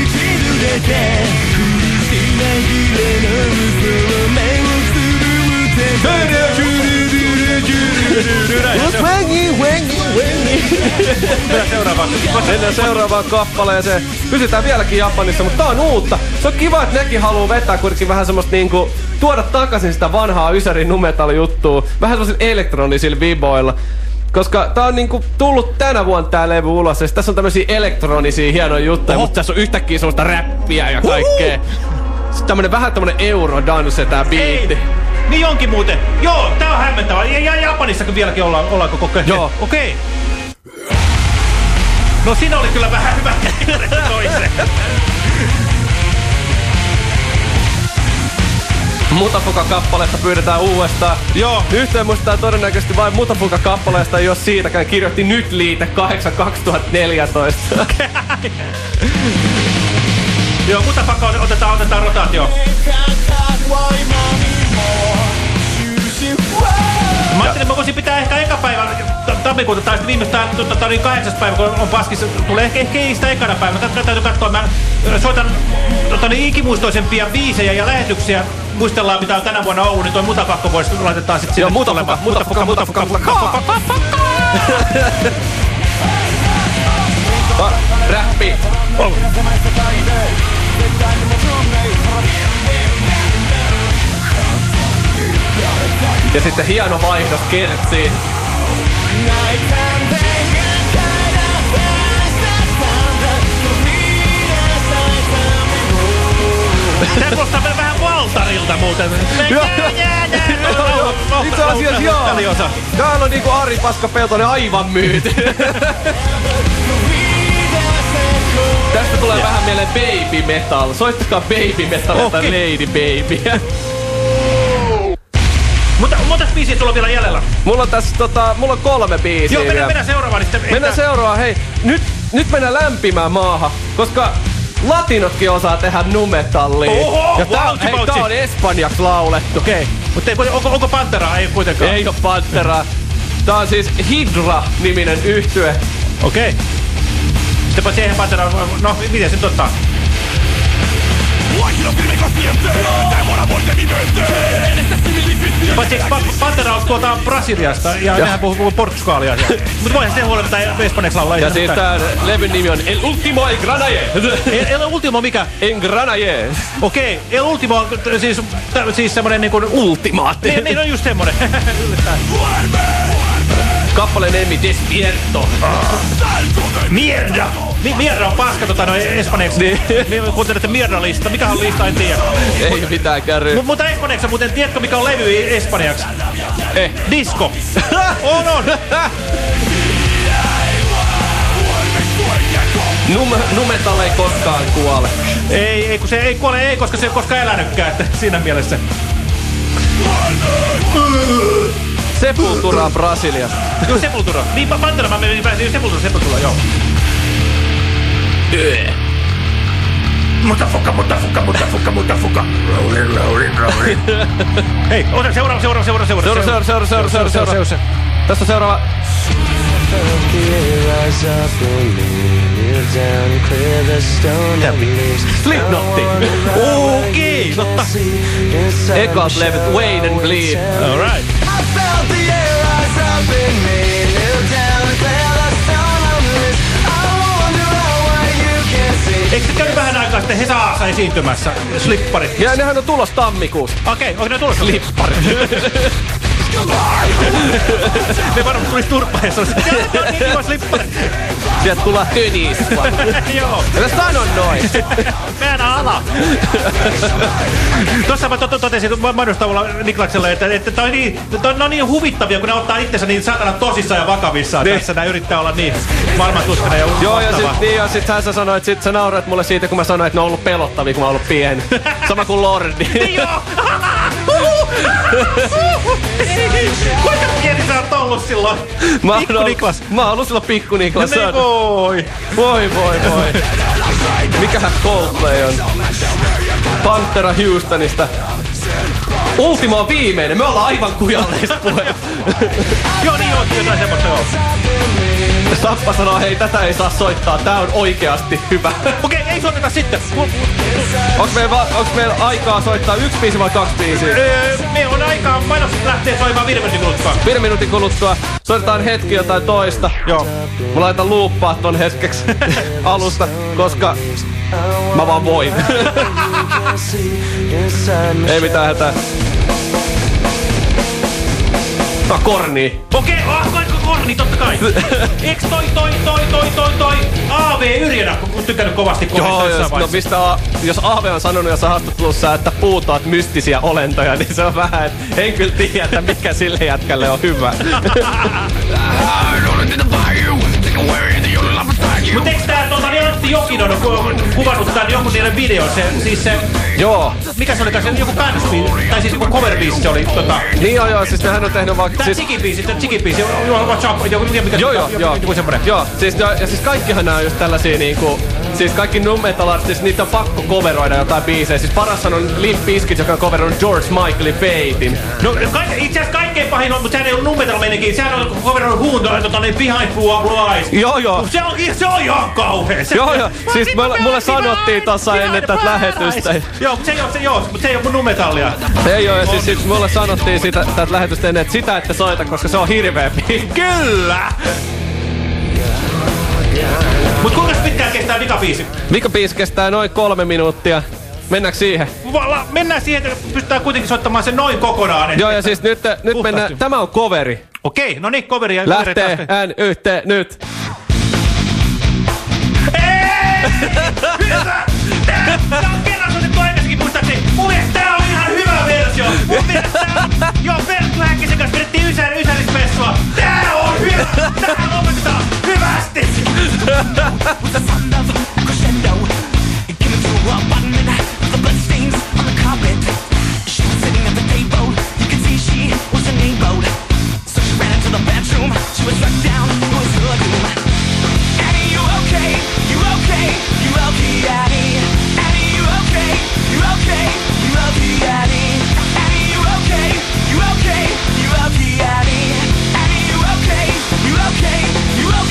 Mennään seuraavaan. Mennään seuraavaan kappaleeseen. Pysytään vieläkin Japanissa, mutta tää on uutta. Se on kiva, että nekin haluu vetää kuitenkin vähän semmoista niinku tuoda takaisin sitä vanhaa Ysärin numetal-juttua. Vähän semmoisilla elektronisilla viboilla. Koska tää on niinku tullut tänä vuonna tää levy ulos, ja tässä on tämmösiä elektronisia hienoja juttuja, mutta tässä on yhtäkkiä semmoista räppiä ja kaikkea. Sitten tämmönen vähän tämmönen eurodanse tää biitti. Ei. Niin onkin muuten. Joo, tää on hämmentävää. Ja, ja Japanissakin vieläkin ollaan, ollaan koko ajan. Joo. Okei. Okay. No siinä oli kyllä vähän hyvä toiseen. Mutafuka-kappaleesta pyydetään uudestaan. Joo. Yhteen muistetaan todennäköisesti vain Mutafuka-kappaleesta, jos siitäkään kirjoitti nyt liite kahdeksan kaksituhattaneljätoista. Joo, Mutafuka otetaan, otetaan rotaatioon. Mä ajattelin, että mä voisin pitää ehkä eka päivän tammikuuta tai sitten viimeistään tota, niin kahdeksas päivä, kun on paskissa. Tulee ehkä, ehkä ei sitä ekana päivänä. Täytyy katsoa. Mä soitan tota, niin ikimuistoisempia biisejä ja lähetyksiä. Muistellaan, mitä on tänä vuonna ollut, niin toi Mutafakko voisi laitetaan sitten sinne. Joo, Mutafuka, Mutafuka, Mutafuka, Mutafuka. Räppi. Ja sitten hieno vaihdos kertsiin. Tää kuulostaa vähän Valtarilta muuten. Itse asiassa joo. Täällä on niinku Ari Paska Peltonen aivan myyty. Tästä tulee vähän mieleen Baby Metal. Soittakaa Baby Metal tai Lady Baby. Mutta montas biisiä sulla on vielä jäljellä? Mulla on tässä tota, mulla on kolme biisiä. Joo, mennään, mennään seuraavaan. Niin sitten mennään ehkä... seuraavaan, hei. Nyt, nyt mennään lämpimään maahan, koska latinotkin osaa tehdä numetallia. Oho, ja tää, hei, tää on espanjaksi laulettu. Okei, okay. Mutta onko, onko Panteraa? Ei kuitenkaan. Ei oo Panteraa. Tää on siis Hydra-niminen yhtye. Okei. Okay. Sitten paitsi eihän Panteraa, no miten se ottaa? Paitsi pa Pantera on tuolta Brasiliasta ja nehän puhuu Portugalia. Mutta voihan se huolella espanjaksi laulaa. Ja siis tää levyn nimi on El Ultimo Engranaje. El, El Ultimo mikä? Engranaje. Okei, okay. El Ultimo on siis, siis semmonen niinku... Ultimaatti. Niin, niin on just semmonen. Yllättäen. Kappaleen nimi Despierto. Mierda! Mi mierda on paska tota noin espanjaksi. Niin. Kuuntelette Mierda-lista. Mikä on lista, en tiedä. Ei mitään kärryä. Mut, mutta espanjaksi muuten, tiedätkö mikä on levy espanjaksi? Eh. Disco. On, on. Num Numetal ei koskaan kuole. Ei, ei, kun se ei kuole, ei, koska se ei ole koskaan elänytkään, että siinä mielessä. Sepultura Brasiliasta. Joo, Sepultura. Niin, Pantera, mä menin pääsin Sepultura, Sepultura, joo. Mutafuka, mutafuka, mutafuka, mutafuka. Rollin, rollin, rollin. Hei, ota seuraava, seuraava, seuraava, seuraava. Seuraava, seuraava, seuraava, seuraava, seuraava. Tässä on seuraava. Slipknotti. Okei, totta. Ekat levyt, Wait and Bleed. All right. Eikö se käynyt vähän aikaa sitten Hesaassa esiintymässä? Slipparit. Ja nehän on tulos tammikuussa. Okei, okay, onko ne tulossa? Slipparit. Ne varmaan tulisi turpaajassa. Joo, niin kiva slipparit. Sieltä tullaan Tynisva. Joo. Mä sanon noin. Käännä ala. Tuossa mä totesin mainostavalla Niklaksella, että, että toi niin, toi, ne on niin huvittavia, kun ne ottaa itsensä niin satana tosissaan ja vakavissaan. Niin. Tässä nää yrittää olla niin maailmantuskana ja joo, ja sit, niin, ja sit sä sanoit, että sit sä naurat mulle siitä, kun mä sanoin, että ne on ollut pelottavia, kun mä oon ollut pieni. Sama kuin Lordi. Niin joo. Kuinka pieni sä oot ollut silloin? Pikku Niklas. Mä oon ollut silloin Pikku Niklas. No niin voi. Voi, voi, voi. Mikähän Coldplay on? Pantera Houstonista. Ultima on viimeinen. Me ollaan aivan kujalleista puheen. Joo, niin on. Jotain semmoista joo. Sappa sanoo, hei, tätä ei saa soittaa. Tää on oikeasti hyvä. Okei, okay, ei soiteta sitten. Onks meillä, onks meillä aikaa soittaa yksi biisi vai kaksi biisiä? Öö, me on aikaa. Mainokset lähtee soimaan viiden minuutin kuluttua. Viiden minuutin kuluttua. Soitetaan hetki jotain toista. Joo. Mä laitan luuppaa ton hetkeksi alusta, koska mä vaan voin. Ei mitään hätää. Tää on korni. Okei, okay, oh, korni, totta kai. Eiks toi, toi, toi, toi, toi, toi A V Yrjänä, kun tykännyt kovasti kornista jossain vaiheessa? No mistä A, jos A V on sanonut jossain haastattelussa, että puutaat mystisiä olentoja, niin se on vähän, että en kyllä tiedä, että mikä sille jätkälle on hyvä. Mut eiks tää tota, niin Antti Jokinen on kuvannut tän jonkun niille videon, se, siis se... Joo. Mikä se oli, se joku bandspiisi, tai siis joku cover-biisi se oli, tota... Niin joo joo, siis nehän on tehnyt vaikka... Tää siis... Chiki-biisi, tää Chiki-biisi, what's up, joku mikä... Joo joo joo, joku semmonen. Joo, siis, ja, ja siis kaikkihan nää on just tällaisia niinku... Siis kaikki nu-metal-artistit, niitä on pakko coveroida jotain biisejä. Siis parashan on Limp Bizkit, joka on coveroinut George Michaelin Faithin. No itse asiassa kaikkein pahin on, mutta sehän ei ollut nu-metal-meininkiä. Sehän on coveroinut Huuntoa, tota niin Behind Blue Eyes. Joo joo. Se on, se on ihan kauhea. Se, joo joo, siis mulle, mulle sanottiin tossa ennen tätä lähetystä. Joo, mutta se ei oo, se, joo, mutta se ei oo mun nu-metallia. Ei oo, ja siis, siis mulle sanottiin sitä, tätä lähetystä ennen, että sitä ette soita, koska se on hirveä biisi. Kyllä! Mut kuinka pitkään kestää vikabiisi? Vikabiisi kestää noin kolme minuuttia. Mennäänkö siihen? Vala, mennään siihen, että pystytään kuitenkin soittamaan sen noin kokonaan. Joo, ja siis nyt, nyt mennään, tämä on coveri. Okei, no niin, coveri. Lähtee, ään, yhteen, nyt. Eee! Hyvä! Tää, tää on kerran soitettu aikaisemmin muistaakseni. Mun mielestä tää on ihan hyvä versio. Mun mielestä tää on, joo, Perttu Häkkisen kanssa pidettiin ysär, ysärismessua. Tää on hyvä! Tää lopetetaan hyvästi! You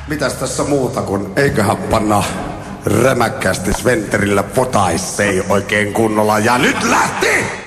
Mitäs tässä muuta kun eiköhän panna rämäkkästi Sventerillä potaissei oikein kunnolla. Ja nyt lähti!